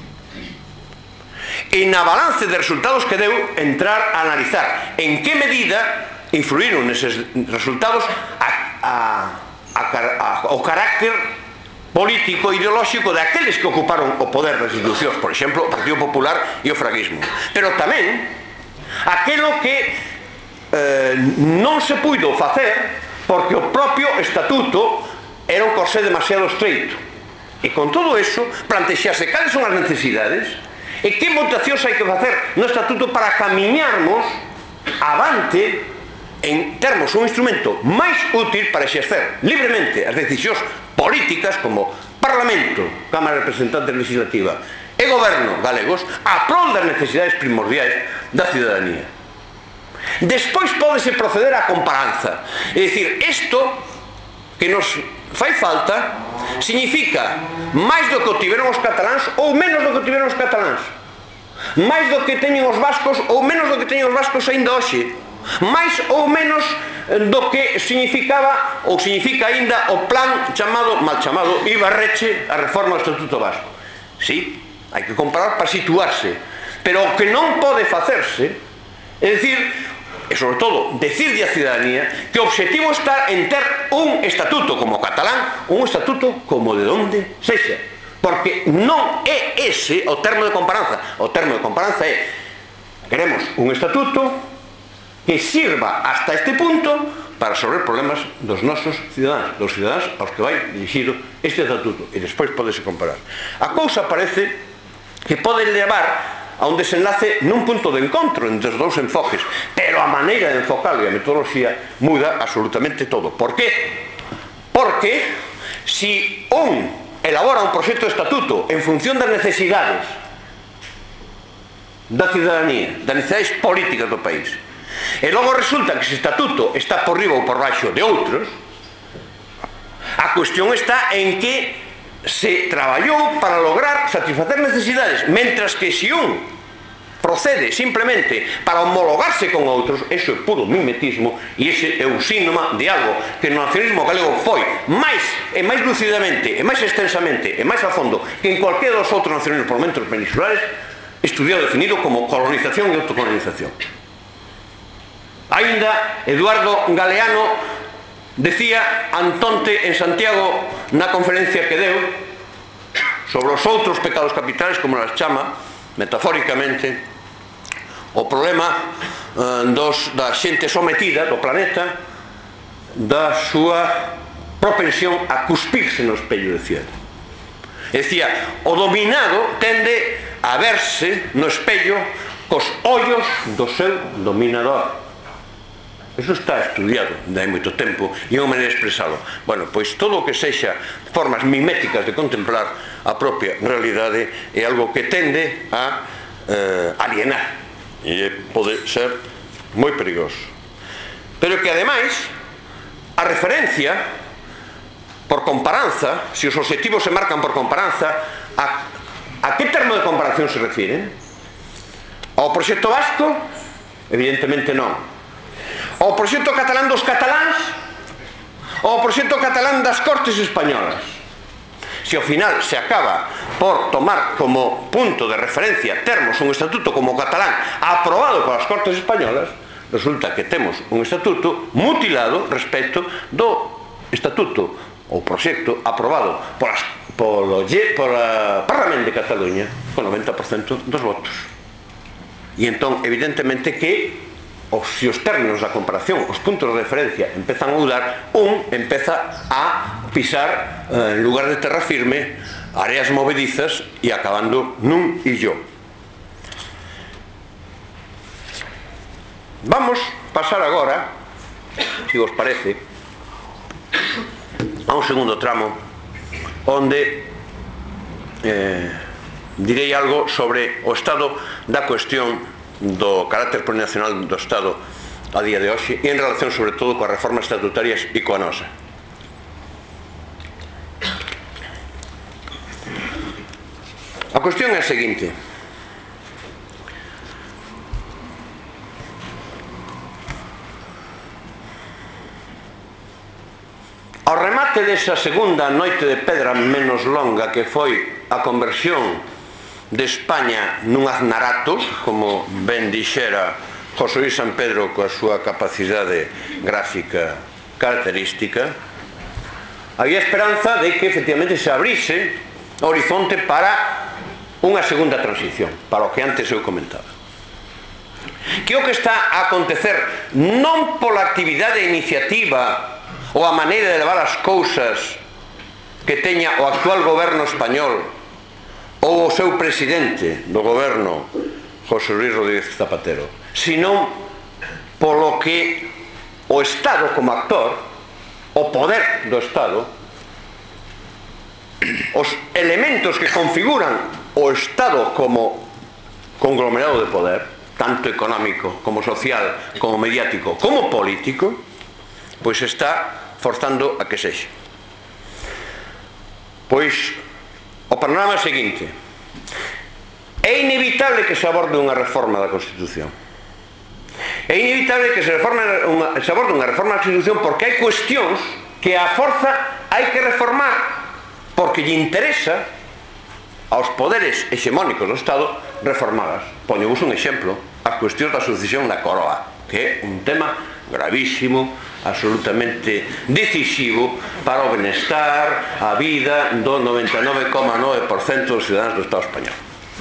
E na balance de resultados que deu, entrar a analizar en que medida influíron neses resultados o carácter político e ideolóxico daqueles que ocuparon o poder das institucións, por exemplo, o Partido Popular e o fraguismo, pero tamén aquilo que non se puido facer porque o propio estatuto era un corsé demasiado estreito. E con todo eso, plantexarse cales son as necesidades e que votacións hai que facer no estatuto para camiñarmos avante en termos un instrumento máis útil para exercer libremente as decisións políticas como Parlamento, Cámara Representante Legislativa e Goberno galegos a prol das necesidades primordiais da cidadanía. Despois pódese proceder á comparanza, é dicir, isto que nos fai falta significa máis do que obtiveron os cataláns ou menos do que obtiveron os cataláns, máis do que teñen os vascos ou menos do que teñen os vascos aínda hoxe, máis ou menos do que significaba ou significa aínda o plan chamado, mal chamado Ibarreche, a reforma do Estatuto Vasco. Sí, hai que comparar para situarse, pero o que non pode facerse é dicir, e sobre todo, decirle á cidadanía que o objetivo está en ter un estatuto como o catalán, un estatuto como de onde sexa, porque non é ese o termo de comparanza. O termo de comparanza é: queremos un estatuto que sirva hasta este punto para resolver problemas dos nosos cidadáns, dos cidadáns aos que vai dirixido este estatuto, e despois podese comparar. A cousa parece que pode levar a un desenlace nun punto de encontro entre os dous enfoques, pero a maneira de enfocarlo e a metodoloxía muda absolutamente todo. Por qué? Porque si un elabora un proxecto de estatuto en función das necesidades da cidadanía, das necesidades políticas do país, e logo resulta que ese estatuto está por riba ou por baixo de outros, a cuestión está en que se traballou para lograr satisfacer necesidades, mentras que se un procede simplemente para homologarse con outros, eso é puro mimetismo, e ese é un síntoma de algo que no nacionalismo galego foi máis e máis lucidamente, e máis extensamente, e máis a fondo que en cualquier dos outros nacionalismos, por momentos peninsulares, estudiado e definido como colonización e autocolonización. Ainda Eduardo Galeano decía Antonte en Santiago na conferencia que deu sobre os outros pecados capitales, como las chama metafóricamente, o problema da xente sometida do planeta, da súa propensión a cuspirse no espello de cierre. Decía, o dominado tende a verse no espello cos ollos do seu dominador. Eso está estudiado de hai moito tempo e é unha maneira de expresalo. Bueno, pois todo o que sexa formas miméticas de contemplar a propia realidade é algo que tende a alienar e pode ser moi perigoso. Pero que ademais a referencia por comparanza, se os objetivos se marcan por comparanza, a que termo de comparación se refiren? Ao proxecto vasco? Evidentemente non. Ao proxecto catalán dos cataláns, ou ao proxecto catalán das Cortes Españolas. Se ao final se acaba por tomar como punto de referencia termos un estatuto como o catalán aprobado polas Cortes Españolas, resulta que temos un estatuto mutilado respecto do estatuto ou proxecto aprobado polo Parlamento de Cataluña con 90% dos votos. E entón, evidentemente que se os términos da comparación, os puntos de referencia empezan a mudar, un empeza a pisar en lugar de terra firme áreas movedizas e acabando nun illo. Vamos pasar agora, se vos parece, a un segundo tramo onde direi algo sobre o estado da cuestión do carácter plurinacional do Estado a día de hoxe e en relación sobre todo coas reformas estatutarias e coa nosa. A cuestión é a seguinte: ao remate desa segunda noite de pedra menos longa que foi a conversión de España nun aznarato, como ben dixera José Luis San Pedro coa súa capacidade gráfica característica, había esperanza de que efectivamente se abrise o horizonte para unha segunda transición, para o que antes eu comentaba. Que o que está a acontecer non pola actividade e iniciativa ou a maneira de levar as cousas que teña o actual goberno español ou o seu presidente do goberno, José Luis Rodríguez Zapatero, senón polo que o Estado como actor, o poder do Estado, os elementos que configuran o Estado como conglomerado de poder, tanto económico como social, como mediático, como político, pois está forzando a que sexa. Pois o panorama é o seguinte: é inevitable que se aborde unha reforma da Constitución. É inevitable que se aborde unha reforma da Constitución porque hai cuestións que a forza hai que reformar porque lle interesa aos poderes hexemónicos do Estado reformadas. Poñemos un exemplo, as cuestións da sucesión da coroa, que é un tema gravísimo, absolutamente decisivo para o benestar, a vida do 99,9% dos ciudadanos do Estado español.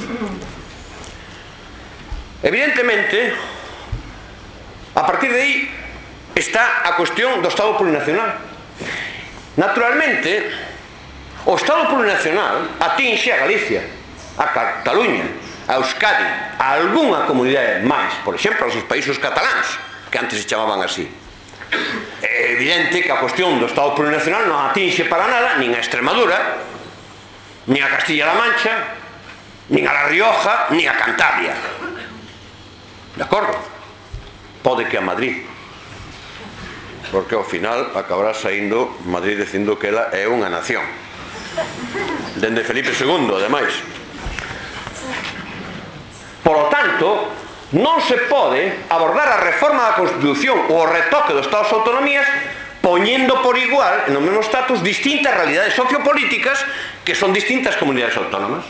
Evidentemente, a partir de aí está a cuestión do Estado plurinacional. Naturalmente, o Estado plurinacional atinxe a Galicia, a Cataluña, a Euskadi, a algunha comunidade máis, por exemplo, aos países cataláns, que antes se chamaban así. É evidente que a cuestión do Estado plurinacional non atinxe para nada nin a Extremadura, nin a Castilla-La Mancha, nin a La Rioja, nin a Cantabria. De acordo? Pode que a Madrid, porque ao final acabará saindo Madrid dicindo que ela é unha nación. Dende Felipe II, ademais. Por lo tanto, non se pode abordar a reforma da Constitución ou o retoque dos Estados e autonomías poñendo por igual, no mesmo status, distintas realidades sociopolíticas que son distintas comunidades autónomas.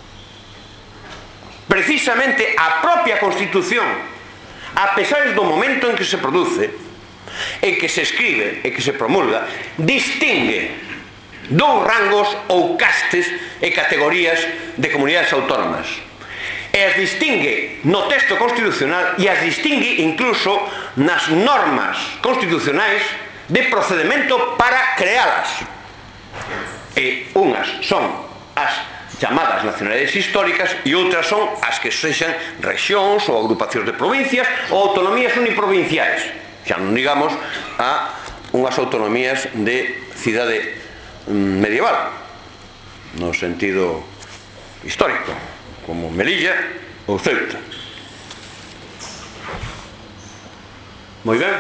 Precisamente a propia Constitución, a pesar do momento en que se produce, en que se escribe e que se promulga, distingue dous rangos ou castes e categorías de comunidades autónomas. E as distingue no texto constitucional e as distingue incluso nas normas constitucionais de procedimento para crealas. E unhas son as chamadas nacionalidades históricas e outras son as que sexan rexións ou agrupacións de provincias ou autonomías uniprovinciais. Xa non digamos a unhas autonomías de cidade medieval, no sentido histórico, como Melilla ou Ceuta. Moi ben.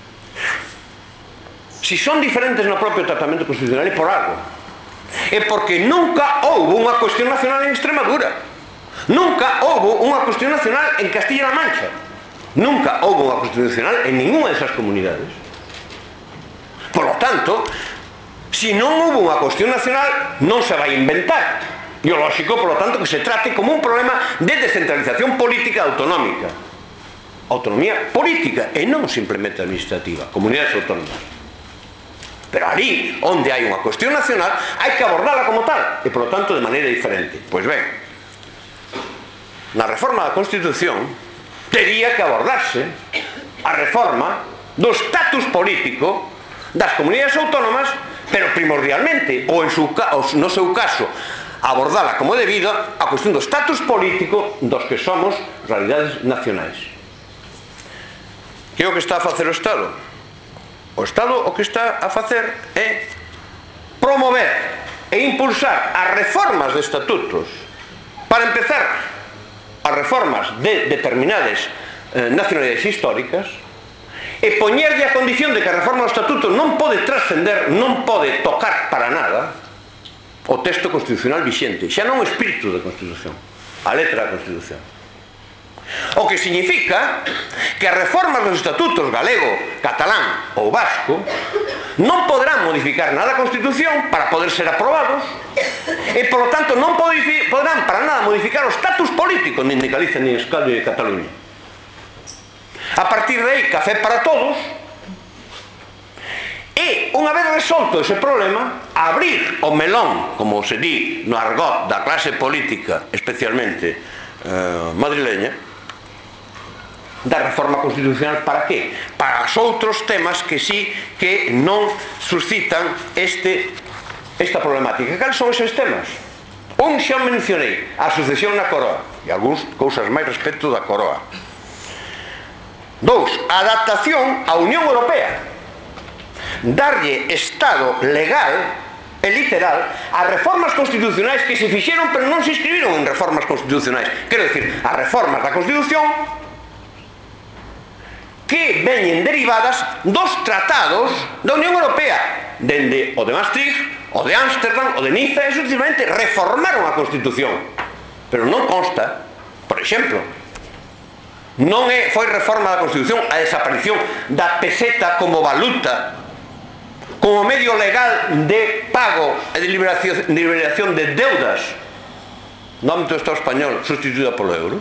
Si son diferentes no propio tratamento constitucional é por algo. É porque nunca houve unha cuestión nacional en Extremadura. Nunca houve unha cuestión nacional en Castilla-La Mancha. Nunca houve unha cuestión nacional en ninguna desas comunidades. Por lo tanto, si non houve unha cuestión nacional, non se vai inventar. E o lógico, por lo tanto, que se trate como un problema de descentralización política autonómica. Autonomía política e non simplemente administrativa, comunidades autónomas. Pero ali, onde hai unha cuestión nacional, hai que abordala como tal, e, por lo tanto, de maneira diferente. Pois ben, na reforma da Constitución, tería que abordarse a reforma do estatus político das comunidades autónomas, pero primordialmente, ou no seu caso, abordala como debido a cuestión do estatus político dos que somos realidades nacionais. Que é o que está a facer o Estado? O Estado o que está a facer é promover e impulsar as reformas de estatutos. Para empezar, as reformas de determinadas nacionalidades históricas, e poñerlle a condición de que a reforma do estatuto non pode trascender, non pode tocar para nada o texto constitucional vixente, xa non o espírito da Constitución, a letra da Constitución. O que significa que as reformas dos estatutos galego, catalán ou vasco non poderán modificar nada a Constitución para poder ser aprobados e, por lo tanto, non poderán para nada modificar o estatus político nin de Galicia nin de Euskadi de Cataluña. A partir de aí, café para todos, e E, unha vez resolto ese problema, abrir o melón, como se di no argot da clase política, especialmente madrileña, da reforma constitucional. Para qué? Para os outros temas que sí que non suscitan esta problemática. Cales son eses temas? Un xa mencionei, a sucesión na coroa, e algúns cousas máis respecto da coroa. 2, a adaptación á Unión Europea, darlle estado legal e literal as reformas constitucionais que se fixeron pero non se inscribiron en reformas constitucionais. Quero dicir, as reformas da Constitución que veñen derivadas dos tratados da Unión Europea, dende o de Maastricht, o de Ámsterdam, o de Niza, e sucesivamente reformaron a Constitución. Pero non consta, por exemplo, non foi reforma da Constitución a desaparición da peseta como valuta, como medio legal de pago e de liberación de deudas no ámbito do Estado español, sustituída polo euro.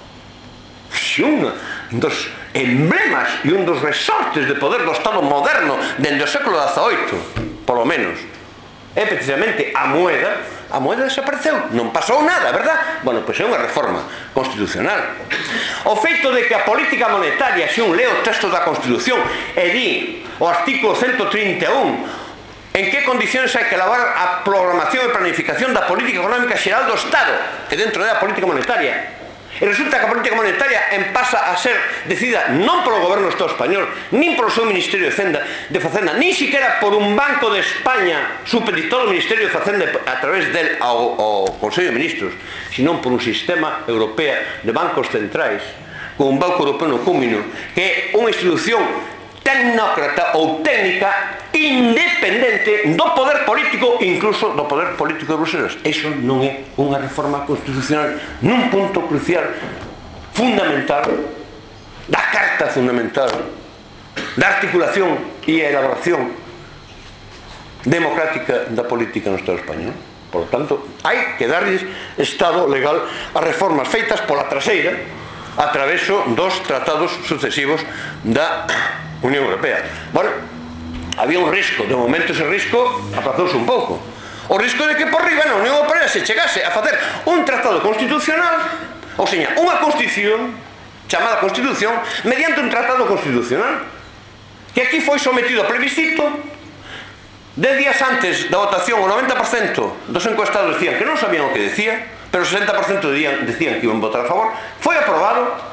Si un dos emblemas e un dos resortes de poder do Estado moderno dende o século XVIII, polo menos, é precisamente a moeda desapareceu, non pasou nada, verdad? Bueno, pois é unha reforma constitucional. O feito de que a política monetaria, se un lee o texto da Constitución e di o artículo 131 en que condiciones hai que elaborar a programación e planificación da política económica xeral do Estado, que dentro da política monetaria, e resulta que a política monetaria pasa a ser decidida non polo goberno do Estado español, nin polo seu Ministerio de Facenda, nin siquiera por un Banco de España supeditado ao Ministerio de Facenda a través del ao Consello de Ministros, sino por un sistema europeo de bancos centrais, con un Banco Europeo no cúmino, que é unha institución tecnócrata ou técnica independente do poder político, incluso do poder político de Bruselas. Iso non é unha reforma constitucional nun punto crucial, fundamental, da Carta Fundamental, da articulación e elaboración democrática da política no Estado español. Por lo tanto, hai que darlles estado legal a reformas feitas pola traseira a traveso dos tratados sucesivos da Unión Europea. Bueno, había un risco, de momento ese risco aplazouse un pouco. O risco de que por riba na Unión Europea se chegase a facer un tratado constitucional, ou seña, unha constitución chamada Constitución, mediante un tratado constitucional, que aquí foi sometido a plebiscito. 10 días antes da votación, o 90% dos encuestados decían que non sabían o que decía, pero o 60% decían que iban a votar a favor. Foi aprobado.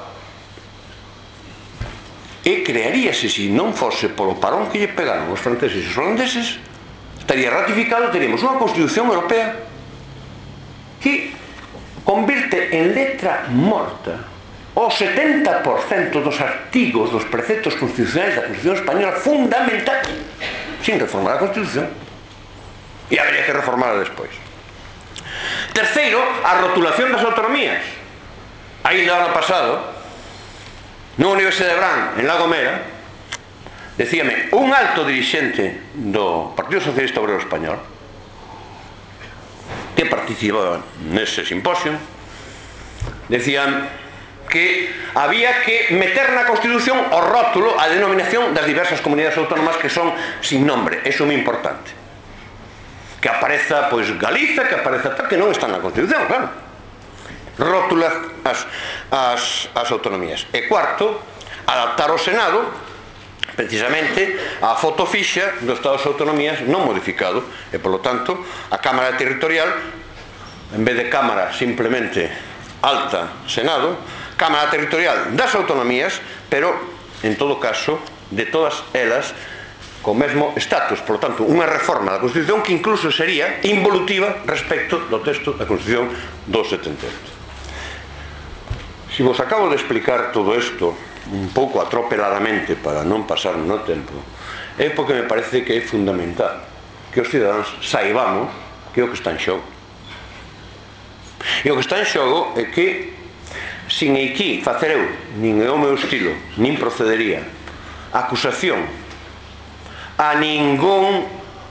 E crearíase, se non fose polo parón que lle pegaron os franceses e os holandeses, estaría ratificado, teríamos unha Constitución Europea que convirte en letra morta o 70% dos artigos dos preceptos constitucionais da Constitución española fundamental, sin reformar a Constitución. E habría que reformarla despois. Terceiro, a rotulación das autonomías. Ainda ano pasado, na Universidade de Bran, en La Gomera, decíame un alto dirixente do Partido Socialista Obrero Español que participaba nese simposio, decían que había que meter na Constitución o rótulo, a denominación das diversas comunidades autónomas que son sin nombre. Eso é moi importante, que apareza pois Galiza, que apareza tal, que non está na Constitución, claro. Rótulas as autonomías. E cuarto, adaptar o Senado precisamente a foto fixa do Estado das Autonomías non modificado, e polo tanto a Cámara Territorial, en vez de Cámara simplemente alta Senado, Cámara Territorial das Autonomías, pero en todo caso de todas elas co mesmo estatus. Por lo tanto, unha reforma da Constitución que incluso sería involutiva respecto do texto da Constitución do 78. Si vos acabo de explicar todo isto un pouco atropeladamente para non pasar no tempo, é porque me parece que é fundamental que os cidadáns saibamos que é o que está en xogo. E o que está en xogo é que sin aquí facer eu, nin é o meu estilo, nin procedería acusación a ningún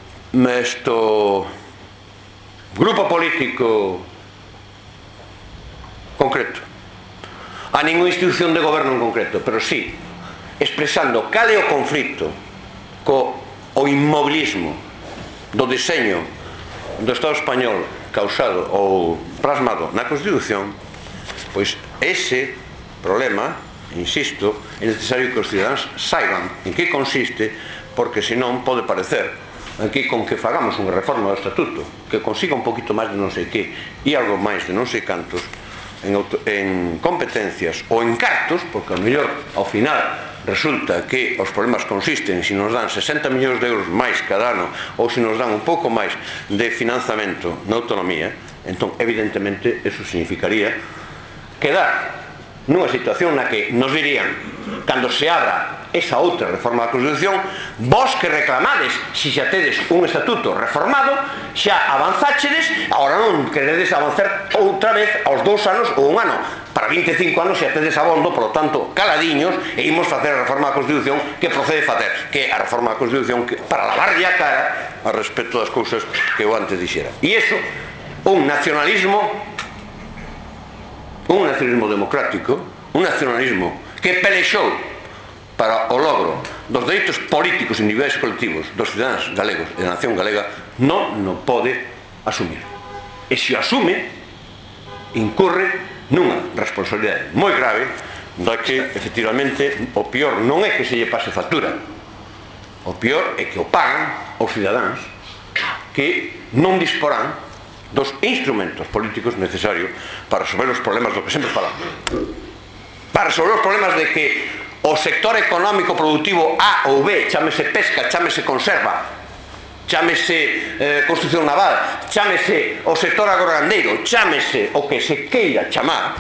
grupo político concreto, a ninguna institución de goberno en concreto, pero sí expresando cal é o conflito co o inmobilismo do deseño do Estado español causado ou plasmado na Constitución, pois ese problema, insisto, é necesario que os cidadáns saiban en que consiste, porque senón pode parecer aquí con que fagamos unha reforma do Estatuto que consiga un poquito máis de non sei que e algo máis de non sei cantos en competencias ou en cartos, porque ao mellor ao final resulta que os problemas consisten se nos dan 60 millóns de euros máis cada ano ou se nos dan un pouco máis de financiamento na autonomía, entón evidentemente eso significaría quedar nunha situación na que nos dirían, cando se abra esa outra reforma da Constitución, vos que reclamades, se xa tedes un estatuto reformado, xa avanzáchedes, agora non queredes avanzar outra vez aos 2 anos ou un ano. Para 25 anos xa tedes abondo, por lo tanto, caladiños, e imos facer a reforma da Constitución que procede facer, que é a reforma da Constitución que, para lavarlle a cara a respecto das cousas que eu antes dixera. E iso, un nacionalismo democrático, un nacionalismo que pelexou para o logro dos dereitos políticos individuais e colectivos dos cidadáns galegos e da nación galega, non o pode asumir. E se o asume, incurre nunha responsabilidade moi grave da que, efectivamente, o peor non é que se lle pase factura, o peor é que o pagan os cidadáns que non disporán dos instrumentos políticos necesarios para resolver os problemas do que sempre falamos, para resolver os problemas de que o sector económico productivo A ou B, chámese pesca, chámese conserva, chámese construcción naval, chámese o sector agrogandeiro, chámese o que se queira chamar,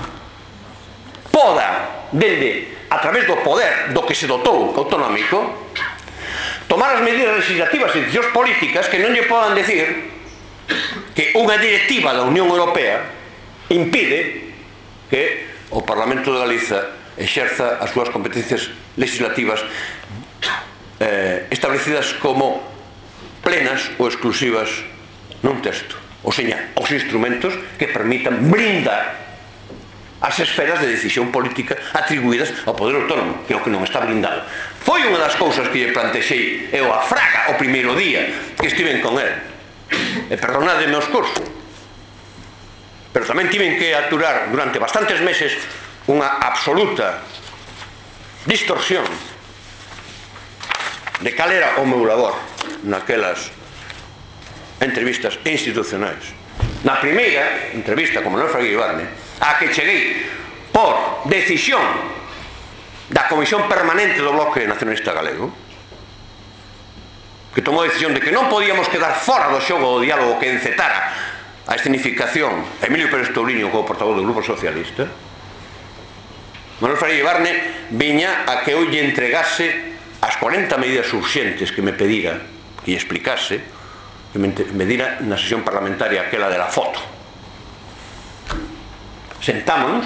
poda, dende, a través do poder do que se dotou autonómico, tomar as medidas legislativas e decisións políticas que non lle podan decir que unha directiva da Unión Europea impide que o Parlamento de Galiza exerza as súas competencias legislativas establecidas como plenas ou exclusivas nun texto, ou seña, os instrumentos que permitan brindar as esferas de decisión política atribuídas ao poder autónomo, que é o que non está blindado. Foi unha das cousas que lle plantexei eu a Fraga o primeiro día que estiven con el, e perdonademe os cursos, pero tamén tiven que aturar durante bastantes meses unha absoluta distorsión de cal era o meu labor naquelas entrevistas institucionais. Na primeira entrevista con Manuel Fraga Iribarne, a que cheguei por decisión da Comisión Permanente do Bloque Nacionalista Galego, que tomou a decisión de que non podíamos quedar fora do xogo do diálogo que encetara a escenificación Emilio Pérez Touriño como portavoz do Grupo Socialista, Manuel Fraga Iribarne viña a que eu lle entregase as 40 medidas urxentes que me pedira, que lle explicase, que me dira na sesión parlamentaria aquela de la foto. Sentámonos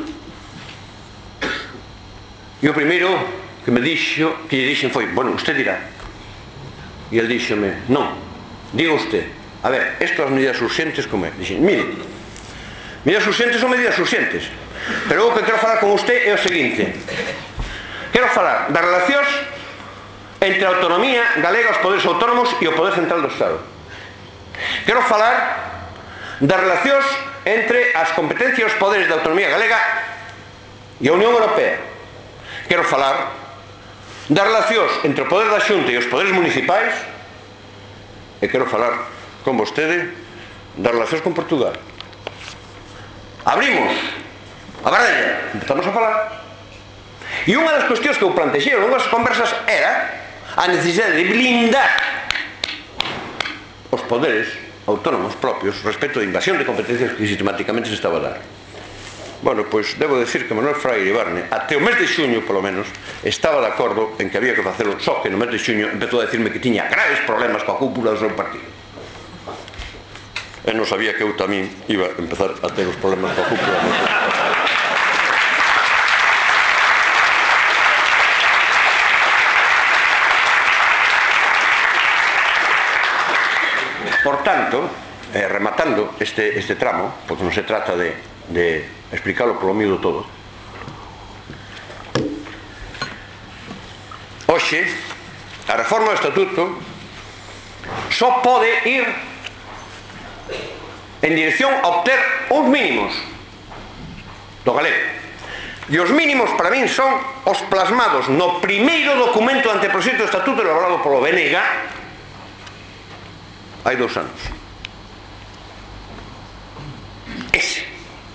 e o primeiro que me dixo, que lle dixen foi, bueno, usted dirá. E el díxome, non, diga usted, a ver, estas medidas urxentes como é? Dixen, mire, medidas urxentes son medidas urxentes, pero o que quero falar con usted é o seguinte, quero falar das relacións entre a autonomía galega, os poderes autónomos e o poder central do Estado. Quero falar das relacións entre as competencias e os poderes da autonomía galega e a Unión Europea. Quero falar das relacións entre o poder da Xunta e os poderes municipais e quero falar con vostede das relacións con Portugal. Abrimos a barrella, empezamos a falar e unha das cuestións que eu plantexei ao longo das conversas era a necesidade de blindar os poderes autónomos propios respecto da invasión de competencias que sistemáticamente se estaba a dar. Bueno, pois debo decir que Manuel Fraga Iribarne, até o mes de xuño, polo menos, estaba de acordo en que había que facelo, só que no mes de xuño empezou a decirme que tiña graves problemas coa cúpula do seu partido. E non sabía que eu tamén iba a empezar a ter os problemas coa cúpula do seu partido. Por tanto, rematando este tramo, porque non se trata de explicarlo polo miúdo todo, hoxe a reforma do Estatuto só pode ir en dirección a obter uns mínimos do galego. E os mínimos para min son os plasmados no primeiro documento de anteproxecto do estatuto elaborado polo BNG hai 2 anos. Ese.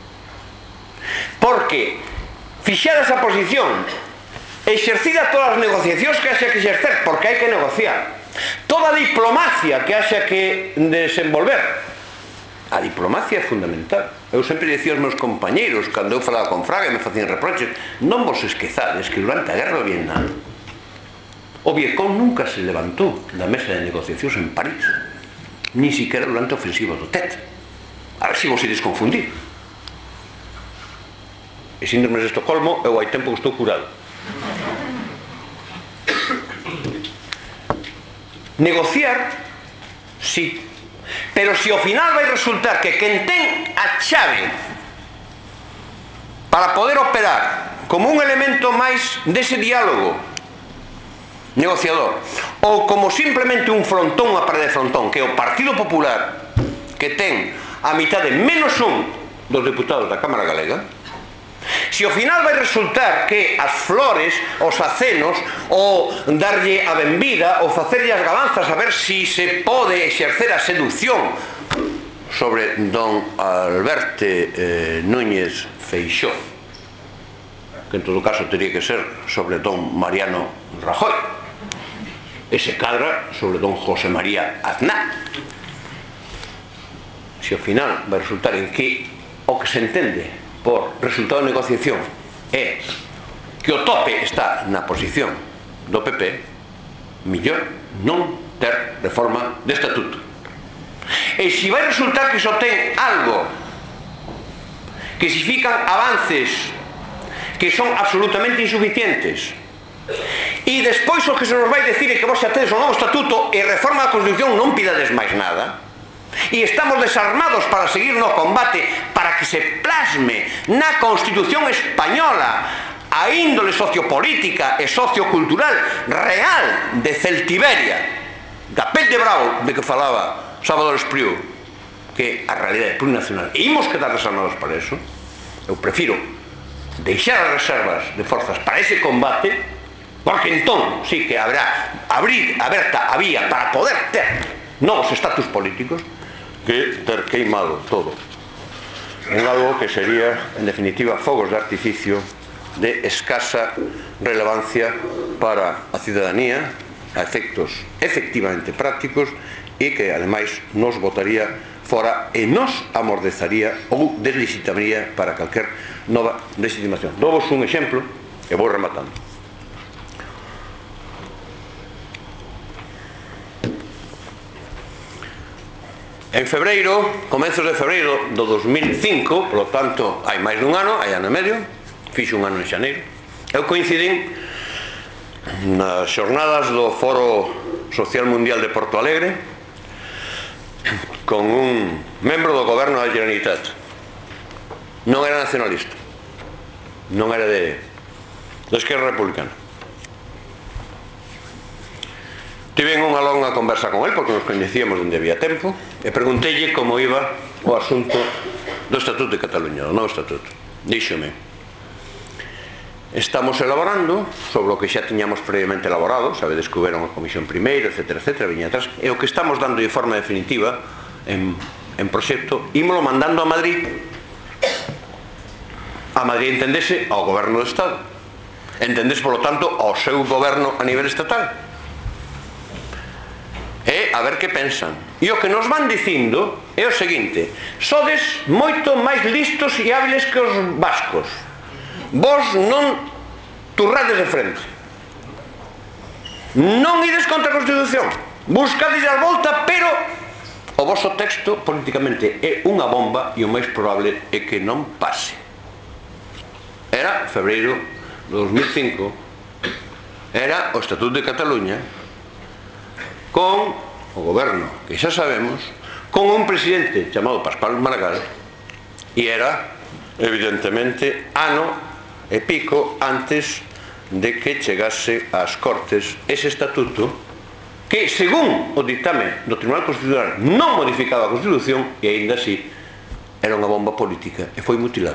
Porque fixada esa posición, exercida todas as negociacións que haxa que exercer, porque hai que negociar, toda a diplomacia que haxa que desenvolver, a diplomacia é fundamental. Eu sempre dicía aos meus compañeiros, cando eu falaba con Fraga e me facían reproches, non vos esquezades que durante a guerra do Vietnam o Vietcong nunca se levantou da mesa de negociacións en París, ni siquiera durante a ofensiva do Tet. A ver se vos ides confundir. E síndrome de Estocolmo, eu hai tempo que estou curado. Negociar, sí, pero se ao final vai resultar que quen ten a chave para poder operar como un elemento máis dese diálogo negociador ou como simplemente un frontón, unha parede de frontón, que é o Partido Popular, que ten a mitad de menos un dos deputados da Cámara Galega, se ao final vai resultar que as flores, os acenos, o darlle a benvida, o facerlle as galanzas a ver si se pode exercer a seducción sobre don Alberto Núñez Feixóo, que en todo caso teria que ser sobre don Mariano Rajoy, e se cadra sobre don José María Aznar. Se ao final vai resultar en que o que se entende por resultado de negociación é que o tope está na posición do PP, millor non ter reforma de estatuto. E se vai resultar que só ten algo que significan avances que son absolutamente insuficientes, e despois o que se nos vai decir é que vos xa tedes o novo estatuto e reforma da Constitución, non pidades máis nada, e estamos desarmados para seguir no combate para que se plasme na Constitución española a índole sociopolítica e sociocultural real de Celtiberia, da pel de bravo de que falaba Salvador Espriu, que a realidade é plurinacional, e imos quedar desarmados para eso. Eu prefiro deixar as reservas de forzas para ese combate, porque entón sí que habrá aberta a vía para poder ter novos estatus políticos, que ter queimado todo en algo que sería, en definitiva, fogos de artificio de escasa relevancia para a ciudadanía, a efectos efectivamente prácticos, e que, ademais, nos botaría fora e nos amordezaría ou deslegitimaría para calquer nova legitimación. Dovos un exemplo e vou rematando. En febreiro, comezos de febreiro do 2005, polo tanto, hai máis dun ano, hai ano e medio, fixo un ano en xaneiro, eu coincidín nas xornadas do Foro Social Mundial de Porto Alegre con un membro do goberno da Generalitat. Non era nacionalista, non era de Esquerra Republicana. Tiven unha longa conversa con él, porque nos coñecíamos dende había tempo, e pregunteille como iba o asunto do Estatuto de Cataluña, do novo Estatuto. Díxome: estamos elaborando sobre o que xa tiñamos previamente elaborado, sabedes que houberon a Comisión Primeira, etcétera, etcétera, viña atrás, e o que estamos dando de forma definitiva en proxecto, ímolo mandando a Madrid. A Madrid entendese ao goberno do Estado, entendese, polo tanto, ao seu goberno a nivel estatal, e a ver que pensan. E o que nos van dicindo é o seguinte: sodes moito máis listos e hábiles que os vascos, vos non turrades de frente, non ides contra a Constitución, buscades a volta, pero o voso texto políticamente é unha bomba e o máis probable é que non pase. Era febreiro de 2005, era o Estatuto de Cataluña, con o goberno, que xa sabemos, con un presidente chamado Pascual Maragall, e era, evidentemente, ano e pico antes de que chegase ás Cortes ese estatuto que, según o dictame do Tribunal Constitucional, non modificaba a Constitución e, aínda así, era unha bomba política e foi mutilado.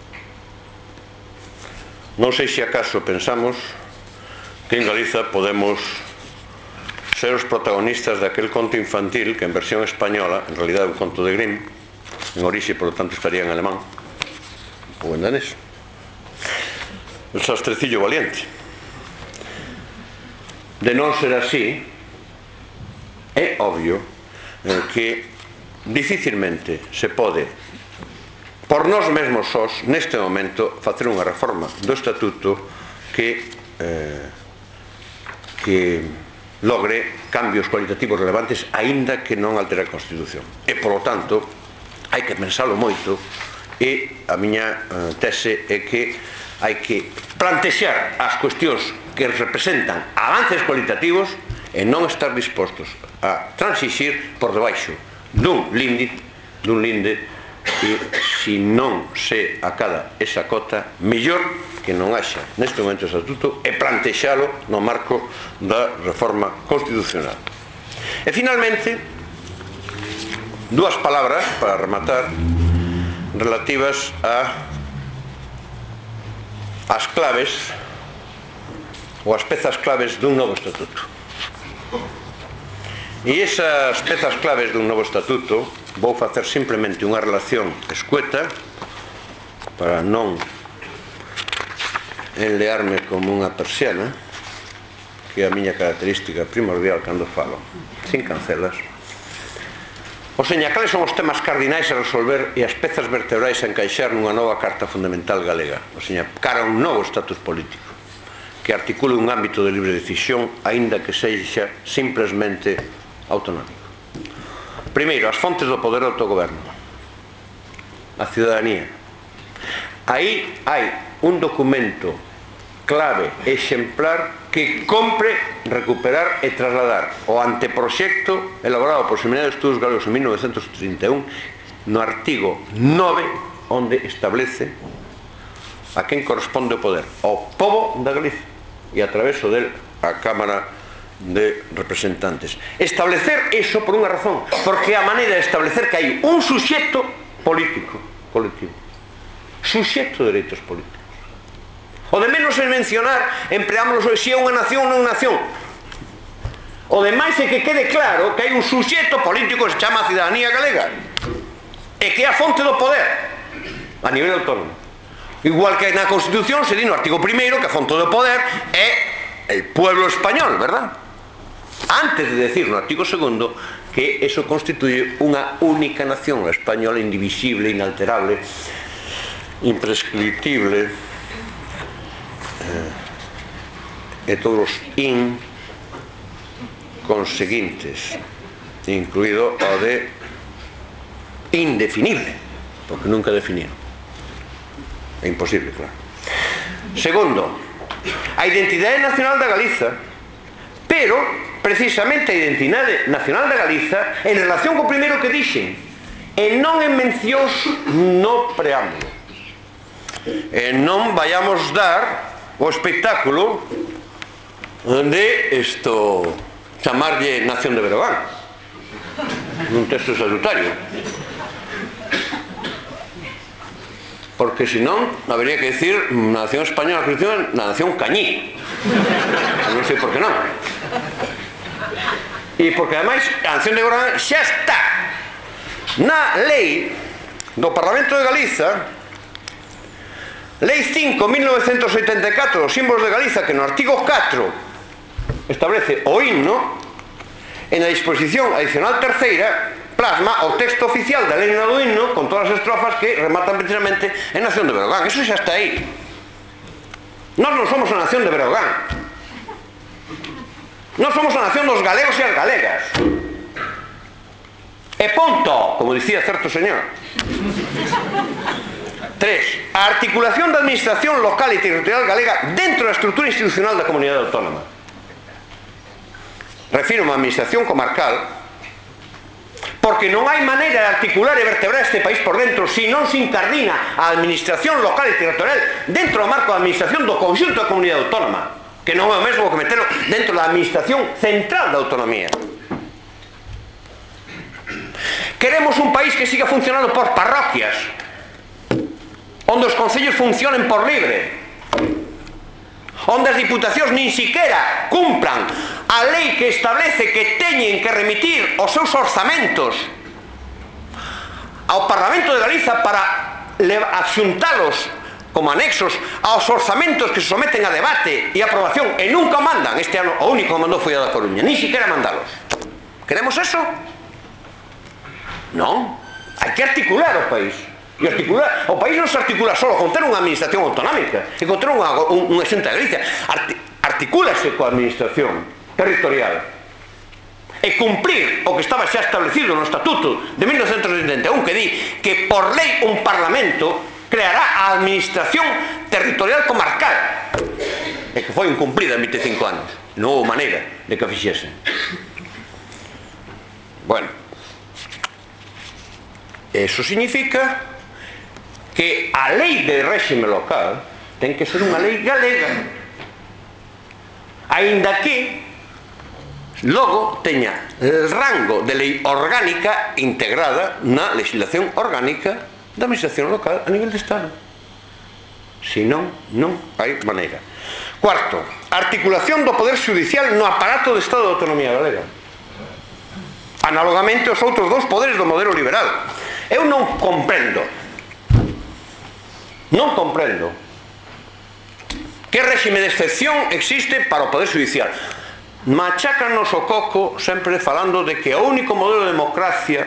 Non sei se acaso pensamos que en Galiza podemos ser os protagonistas daquel conto infantil que en versión española, en realidad é un conto de Grimm, en orixe, por lo tanto, estaría en alemán ou en danés, el sastrecillo valiente. De non ser así, é obvio que dificilmente se pode, por nós mesmos sós, neste momento, facer unha reforma do estatuto que logre cambios cualitativos relevantes, aínda que non altere a Constitución. E, polo tanto, hai que pensalo moito, e a miña tese é que hai que plantexar as cuestións que representan avances cualitativos e non estar dispostos a transixir por debaixo dun linde, e se non se acada esa cota, mellor que non haxa neste momento o estatuto e plantexalo no marco da reforma constitucional. E finalmente, dúas palabras para rematar relativas ás claves ou as pezas claves dun novo estatuto. E esas pezas claves dun novo estatuto vou facer simplemente unha relación escueta para non enlearme como unha persiana, que é a miña característica primordial cando falo, sin cancelas. O seña, cales son os temas cardinais a resolver e as pezas vertebrais a encaixar nunha nova Carta Fundamental galega? O seña, cara a un novo estatus político que articule un ámbito de libre decisión, aínda que sexa simplesmente autonómico. Primeiro, as fontes do poder do autogoberno, a ciudadanía. Aí hai un documento clave, exemplar, que compre recuperar e trasladar o anteproxecto elaborado por Seminario de Estudos Galegos en 1931 no artigo 9, onde establece a quen corresponde o poder, ao pobo da Galicia, e a traveso del a Cámara de Representantes. Establecer eso por unha razón, porque é a maneira de establecer que hai un suxeto político colectivo, suxeto de dereitos políticos. O de menos é mencionar en preámbulos se é unha nación ou non nación. O demais é que quede claro que hai un suxeto político que se chama ciudadanía galega e que é a fonte do poder a nivel autónomo. Igual que na Constitución se di no artigo 1º que a fonte do poder é el pueblo español, verdad? Antes de decir no artigo 2º que eso constituye unha única nación, a española, indivisible, inalterable, imprescriptible, e todos os conseguintes, incluído o de indefinible, porque nunca definiron. É imposible, claro. Segundo, a identidade nacional da Galiza, pero precisamente a identidade nacional da Galiza en relación co primeiro que dixen, e non en mencións no preámbulo. E non vayamos dar o espectáculo de chamarlle Nación de Breogán nun texto estatutario, porque senón habería que decir Nación Española, na Nación Cañí, non sei por que non, e porque ademais a Nación de Breogán xa está na lei do Parlamento de Galiza, lei 5, 1984, os símbolos de Galiza, que no artigo 4 establece o himno, e na disposición adicional terceira plasma o texto oficial da lei do himno con todas as estrofas que rematan precisamente en Nación de Breogán. Eso xa está aí. Nós non somos a Nación de Breogán, nós somos a Nación dos galegos e as galegas, e punto, como dicía certo señor. 3. A articulación da administración local e territorial galega dentro da estrutura institucional da comunidade autónoma. Refiro a administración comarcal, porque non hai maneira de articular e vertebrar este país por dentro se non se incardina a administración local e territorial dentro do marco da administración do conxunto da comunidade autónoma. que non é o mesmo que metelo dentro da administración central da autonomía. Queremos un país que siga funcionando por parroquias, onde os concellos funcionen por libre, onde as diputacións nin siquiera cumpran a lei que establece que teñen que remitir os seus orzamentos ao Parlamento de Galiza para axuntalos como anexos aos orzamentos que se someten a debate e aprobación, e nunca mandan. Este ano o único que mandou foi a da Coruña, nin siquiera mandalos. Queremos eso? Non, hai que articular o país. E o país non se articula só con ter unha administración autonómica e con ter unha xunta de Galicia. Articúlase coa administración territorial e cumprir o que estaba xa establecido no Estatuto de 1971, que di que por lei un Parlamento creará a administración territorial comarcal, e que foi incumplida en 25 anos. Non houve maneira de que a fixesen. Bueno, eso significa que a lei de réxime local ten que ser unha lei galega, aínda que logo teña el rango de lei orgánica integrada na legislación orgánica da administración local a nivel de Estado. Se non, non hai maneira. Cuarto, articulación do poder judicial no aparato do Estado de Autonomía Galega, análogamente aos outros dous poderes do modelo liberal. Eu non comprendo que réxime de excepción existe para o Poder Judicial. Machácanos o coco sempre falando de que o único modelo de democracia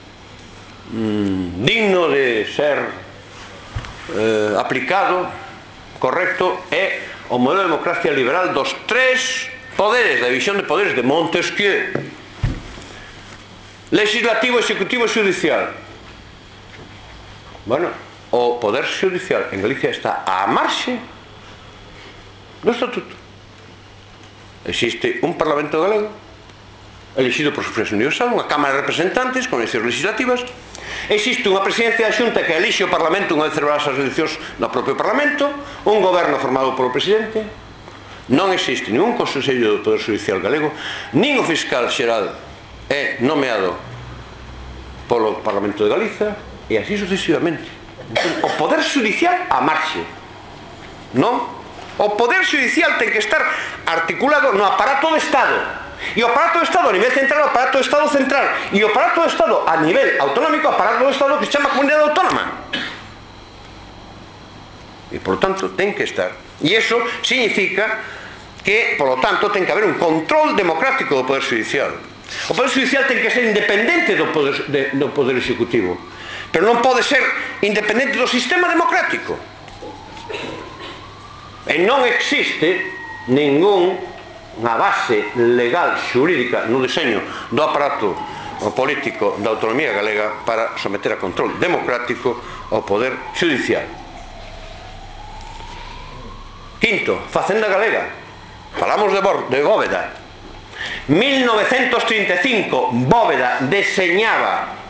digno de ser aplicado, correcto, é o modelo de democracia liberal dos tres poderes, da división de poderes de Montesquieu: legislativo, executivo e judicial. Bueno, o poder judicial en Galicia está á marxe do Estatuto. Existe un Parlamento galego elixido por sufragio universal, unha Cámara de Representantes con eleccións legislativas. Existe unha presidencia da Xunta que elixe o Parlamento unha vez celebradas as eleccións no propio Parlamento, un goberno formado polo presidente. Non existe ningún consello do Poder Judicial galego, nin o fiscal xeral é nomeado polo Parlamento de Galiza, e así sucesivamente. O Poder Judicial a marxe, non? O Poder Judicial ten que estar articulado no aparato do Estado, e o aparato do Estado a nivel central, o aparato do Estado central, e o aparato do Estado a nivel autonómico, o aparato do Estado que se chama Comunidade Autónoma. E, por lo tanto, ten que estar. E iso significa que, por lo tanto, ten que haber un control democrático do Poder Judicial. O Poder Judicial ten que ser independente do Poder Executivo, pero non pode ser independente do sistema democrático. E non existe ningunha base legal xurídica no diseño do aparato político da autonomía galega para someter a control democrático ao Poder Judicial. Quinto, Facenda galega. Falamos de Bóveda. 1935, Bóveda deseñaba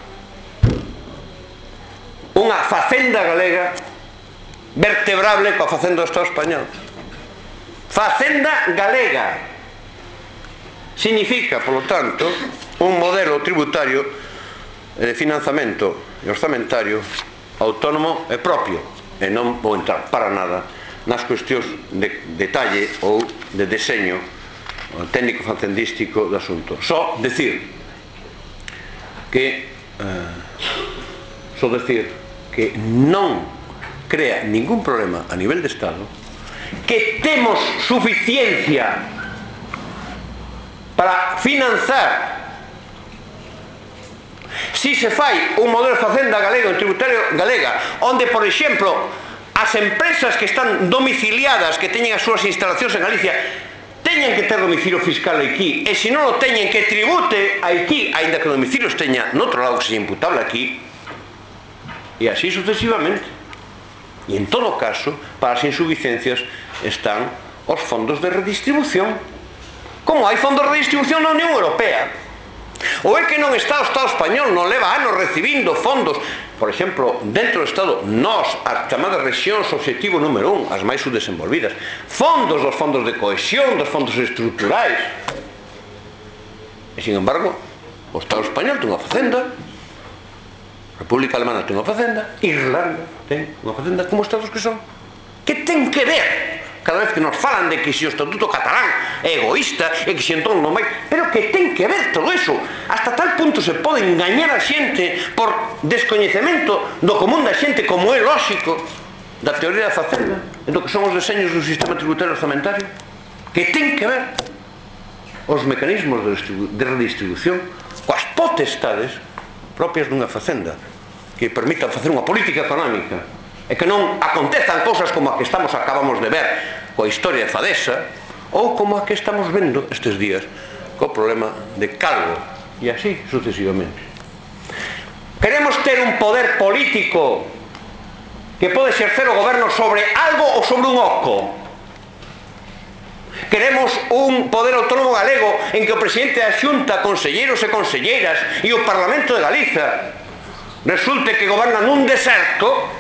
unha facenda galega vertebrable coa facenda do Estado español. Facenda galega significa, polo tanto, un modelo tributario de financiamento e orzamentario autónomo e propio, e non vou entrar para nada nas cuestións de detalle ou de deseño técnico facendístico do asunto. Só decir que non crea ningún problema a nivel de Estado, que temos suficiencia para financiar, si se fai un modelo de facenda galega, un tributario galega, onde, por exemplo, as empresas que están domiciliadas, que teñen as súas instalacións en Galicia, teñen que ter domicilio fiscal aquí, e se non o teñen, que tribute aquí, aínda que o domicilio esteña noutro lado que seja imputable aquí, e así sucesivamente. E en todo caso, para as insuficiencias están os fondos de redistribución, como hai fondos de redistribución na Unión Europea. Ou é que non está o Estado español, non leva anos recibindo fondos por exemplo, dentro do Estado, nós, as chamadas rexións objetivo número 1, as máis subdesenvolvidas, fondos dos fondos de cohesión, dos fondos estruturais. E, sin embargo, o Estado español ten unha facenda, a República Alemana ten unha facenda, Irlanda ten unha facenda, como estados que son. Que ten que ver? Cada vez que nos falan de que se o Estatuto Catalán é egoísta e que se entón non vai, pero que ten que ver todo iso. Hasta tal punto se pode engañar a xente por descoñecemento do común da xente, como é lóxico, da teoría da facenda e do que son os deseños do sistema tributario orzamentario, que ten que ver os mecanismos de redistribución coas potestades propias dunha facenda que permitan facer unha política económica e que non acontezan cousas como a que acabamos de ver coa historia fadesa ou como a que estamos vendo estes días co problema de Calvo e así sucesivamente. Queremos ter un poder político que pode exercer o goberno sobre algo ou sobre un oco. Queremos un poder autónomo galego en que o presidente da Xunta, conselleiros e conselleiras e o Parlamento de Galiza resulte que gobernan nun deserto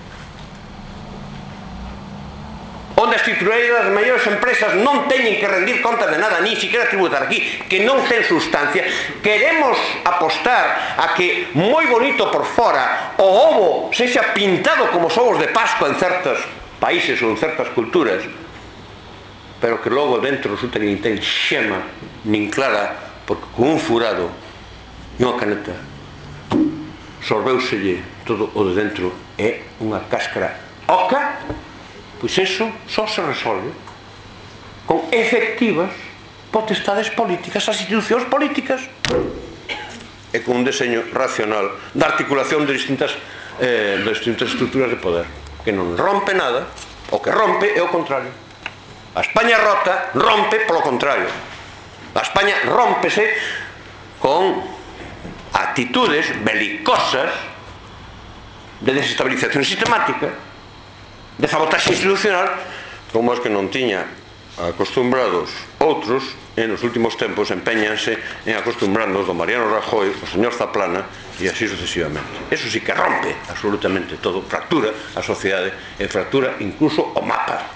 onde as titularidades das maiores empresas non teñen que rendir contas de nada, ni siquiera tributar aquí, que non ten sustancia. Queremos apostar a que moi bonito por fora o ovo sexa pintado como os ovos de Pascua en certos países ou en certas culturas, pero que logo dentro resulta que non ten xema nin clara, porque con un furado e unha caneta sorbeuselle todo o de dentro é unha cáscara oca. Pois eso só se resolve con efectivas potestades políticas, as institucións políticas, e con un deseño racional da articulación de distintas estruturas de poder, que non rompe nada, o que rompe é o contrario. A España rota rompe polo contrario. A España rómpese con actitudes belicosas de desestabilización sistemática, de sabotaxe institucional, como as que non tiña acostumbrados outros, e nos últimos tempos empeñanse en acostumbrarnos do Mariano Rajoy, o señor Zaplana, e así sucesivamente. Eso sí que rompe absolutamente todo, fractura a sociedade e fractura incluso o mapa.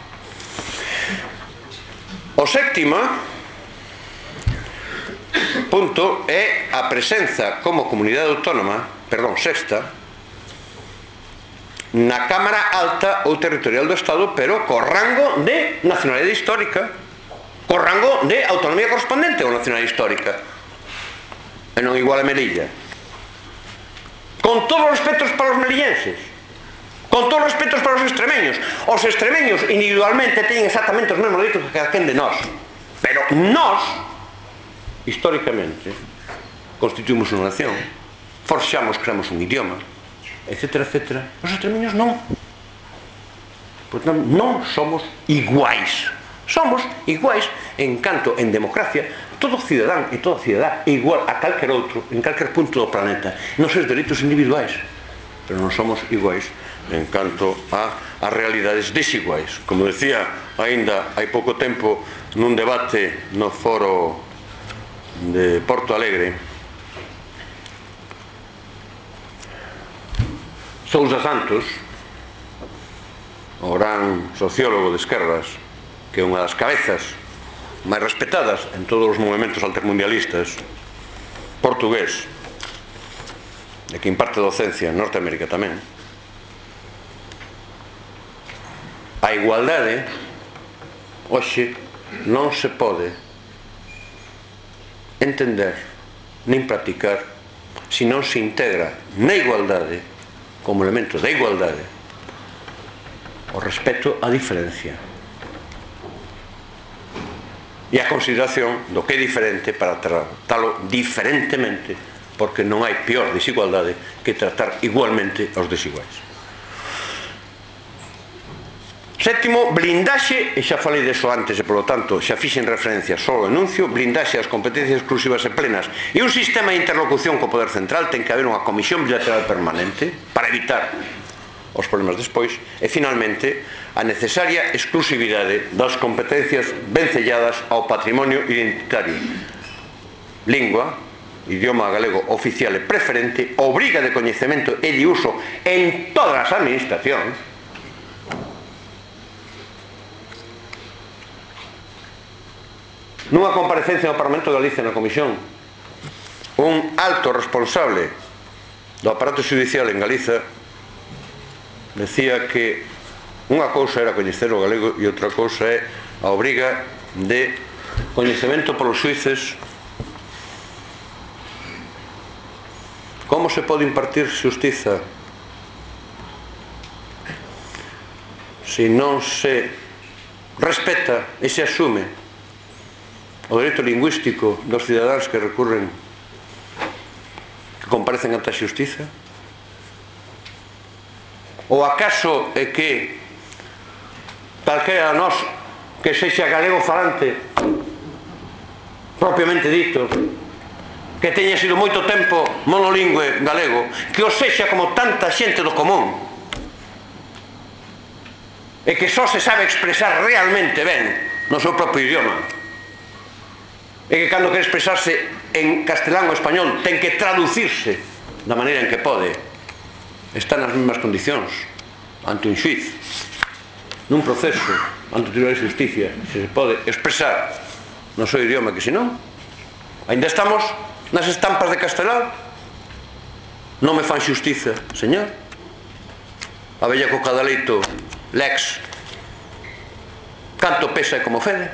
O sétimo punto é a presenza como comunidade autónoma, sexta, na Cámara Alta ou Territorial do Estado, pero co rango de nacionalidade histórica, co rango de autonomía correspondente ou nacionalidade histórica, e non igual a Melilla. Con todos os respetos para os melillenses, con todos os respetos para os extremeños. Os extremeños individualmente teñen exactamente os mesmos direitos que cada quen de nós, pero nós, históricamente, constituímos unha nación, forxamos, creamos un idioma, etcétera, etcétera. Os extremeños non. Portanto, non somos iguais. Somos iguais en canto en democracia. Todo cidadán e toda cidadá é igual a calquer outro en calquer punto do planeta nos seus dereitos individuais, pero non somos iguais en canto a realidades desiguais. Como decía aínda hai pouco tempo nun debate no foro de Porto Alegre, Sousa Santos, o gran sociólogo de esquerdas, que é unha das cabezas máis respetadas en todos os movimentos altermundialistas, portugués, e que imparte docencia en Norteamérica tamén, a igualdade hoxe non se pode entender nin practicar se non se integra na igualdade, como elemento da igualdade, o respeto á diferencia e a consideración do que é diferente para tratalo diferentemente, porque non hai pior desigualdade que tratar igualmente aos desiguais. Sétimo, blindaxe, e xa falei deso antes e polo tanto xa fixen referencia só ao enuncio, blindaxe as competencias exclusivas e plenas e un sistema de interlocución co poder central. Ten que haber unha comisión bilateral permanente para evitar os problemas despois e finalmente a necesaria exclusividade das competencias vencelladas ao patrimonio identitario, lingua, idioma galego oficial e preferente, obriga de coñecemento e de uso en todas as administracións. Nunha comparecencia no Parlamento de Galicia na Comisión, un alto responsable do aparato judicial en Galiza decía que unha cousa era coñecer o galego e outra cousa é a obriga de coñecemento polos xuíces. Como se pode impartir xustiza se non se respeta e se asume o dereito lingüístico dos cidadáns que recurren, que comparecen ante a xustiza? Ou acaso é que calquera de nós que sexa galego falante propiamente dito, que teña sido moito tempo monolingüe galego, que o sexa como tanta xente do común e que só se sabe expresar realmente ben no seu propio idioma, e que cando quere expresarse en castelán ou español ten que traducirse da maneira en que pode, está nas mesmas condicións ante un xuiz, nun proceso ante o Tribunal de Justicia, se pode expresar no seu idioma, que senón ainda estamos nas estampas de castelán. Non me fan xustiza, señor. A vella coca de leito, lex, canto pesa e como fede.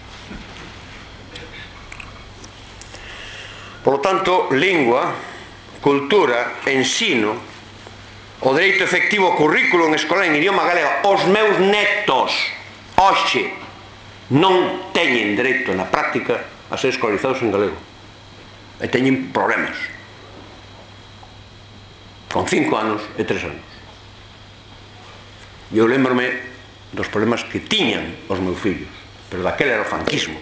Por lo tanto, lingua, cultura, ensino, o dereito efectivo ao currículo en escolar en idioma galego. Os meus netos hoxe non teñen dereito na práctica a ser escolarizados en galego e teñen problemas con 5 anos e 3 anos. Eu lembro-me dos problemas que tiñan os meus fillos, pero daquele era o franquismo.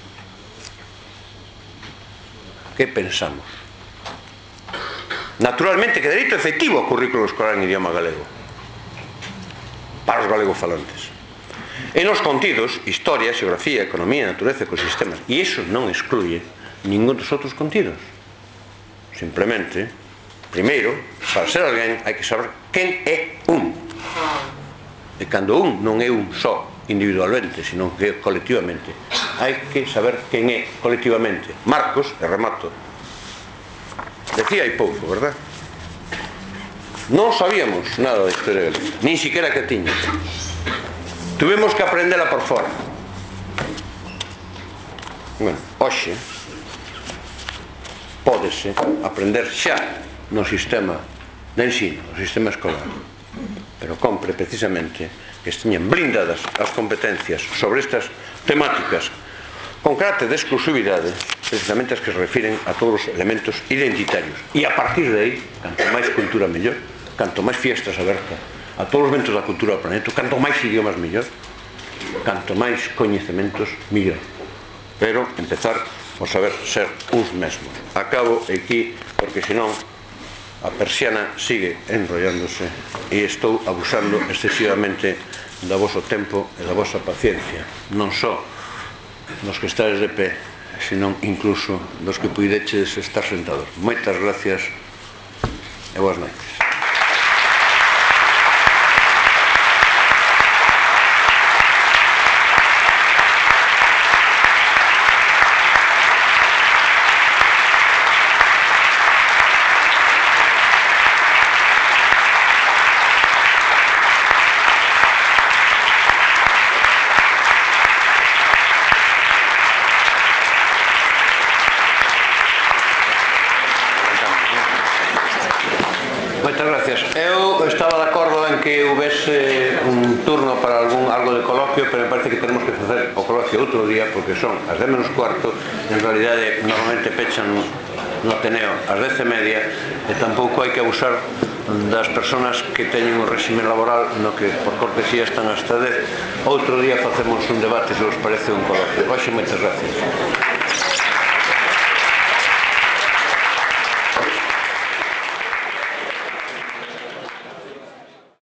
Que pensamos? Naturalmente que dereito efectivo ao currículo escolar en idioma galego para os galegos falantes. E nos contidos, historia, xeografía, economía, natureza, ecosistemas, e iso non excluye ningún dos outros contidos. Simplemente, primeiro, para ser alguén hai que saber quen é un. E cando un non é un só individualmente, senón que é colectivamente, hai que saber quen é colectivamente. Marcos, e remato, decía hai pouco, verdad? Non sabíamos nada da historia de Galicia, nin siquiera que tiña. Tuvemos que aprendela por fora. Bueno, hoxe pódese aprender xa no sistema de ensino, no sistema escolar, pero compre precisamente que esteñen blindadas as competencias sobre estas temáticas con carácter de exclusividade, precisamente as que se refiren a todos os elementos identitarios, e a partir de aí, canto máis cultura mellor, canto máis fiestas abertas a todos os ventos da cultura do planeta, canto máis idiomas mellor, canto máis coñecementos mellor, pero empezar por saber ser uns mesmos. Acabo aquí, porque senón a persiana sigue enrollándose e estou abusando excesivamente do voso tempo e da vosa paciencia, non só dos que estades de pé, senón incluso dos que puideches estar sentados. Moitas gracias e boas noites. Eu estaba de acordo en que houvese un turno para algo de coloquio, pero me parece que tenemos que facer o coloquio outro día, porque son as 10:15, en realidade normalmente pechan no Ateneo ás 10:30, e tampouco hai que abusar das persoas que teñen un réxime laboral no que por cortesía están hasta 10. Outro día facemos un debate, se vos parece, un coloquio. Hoxe, moitas gracias.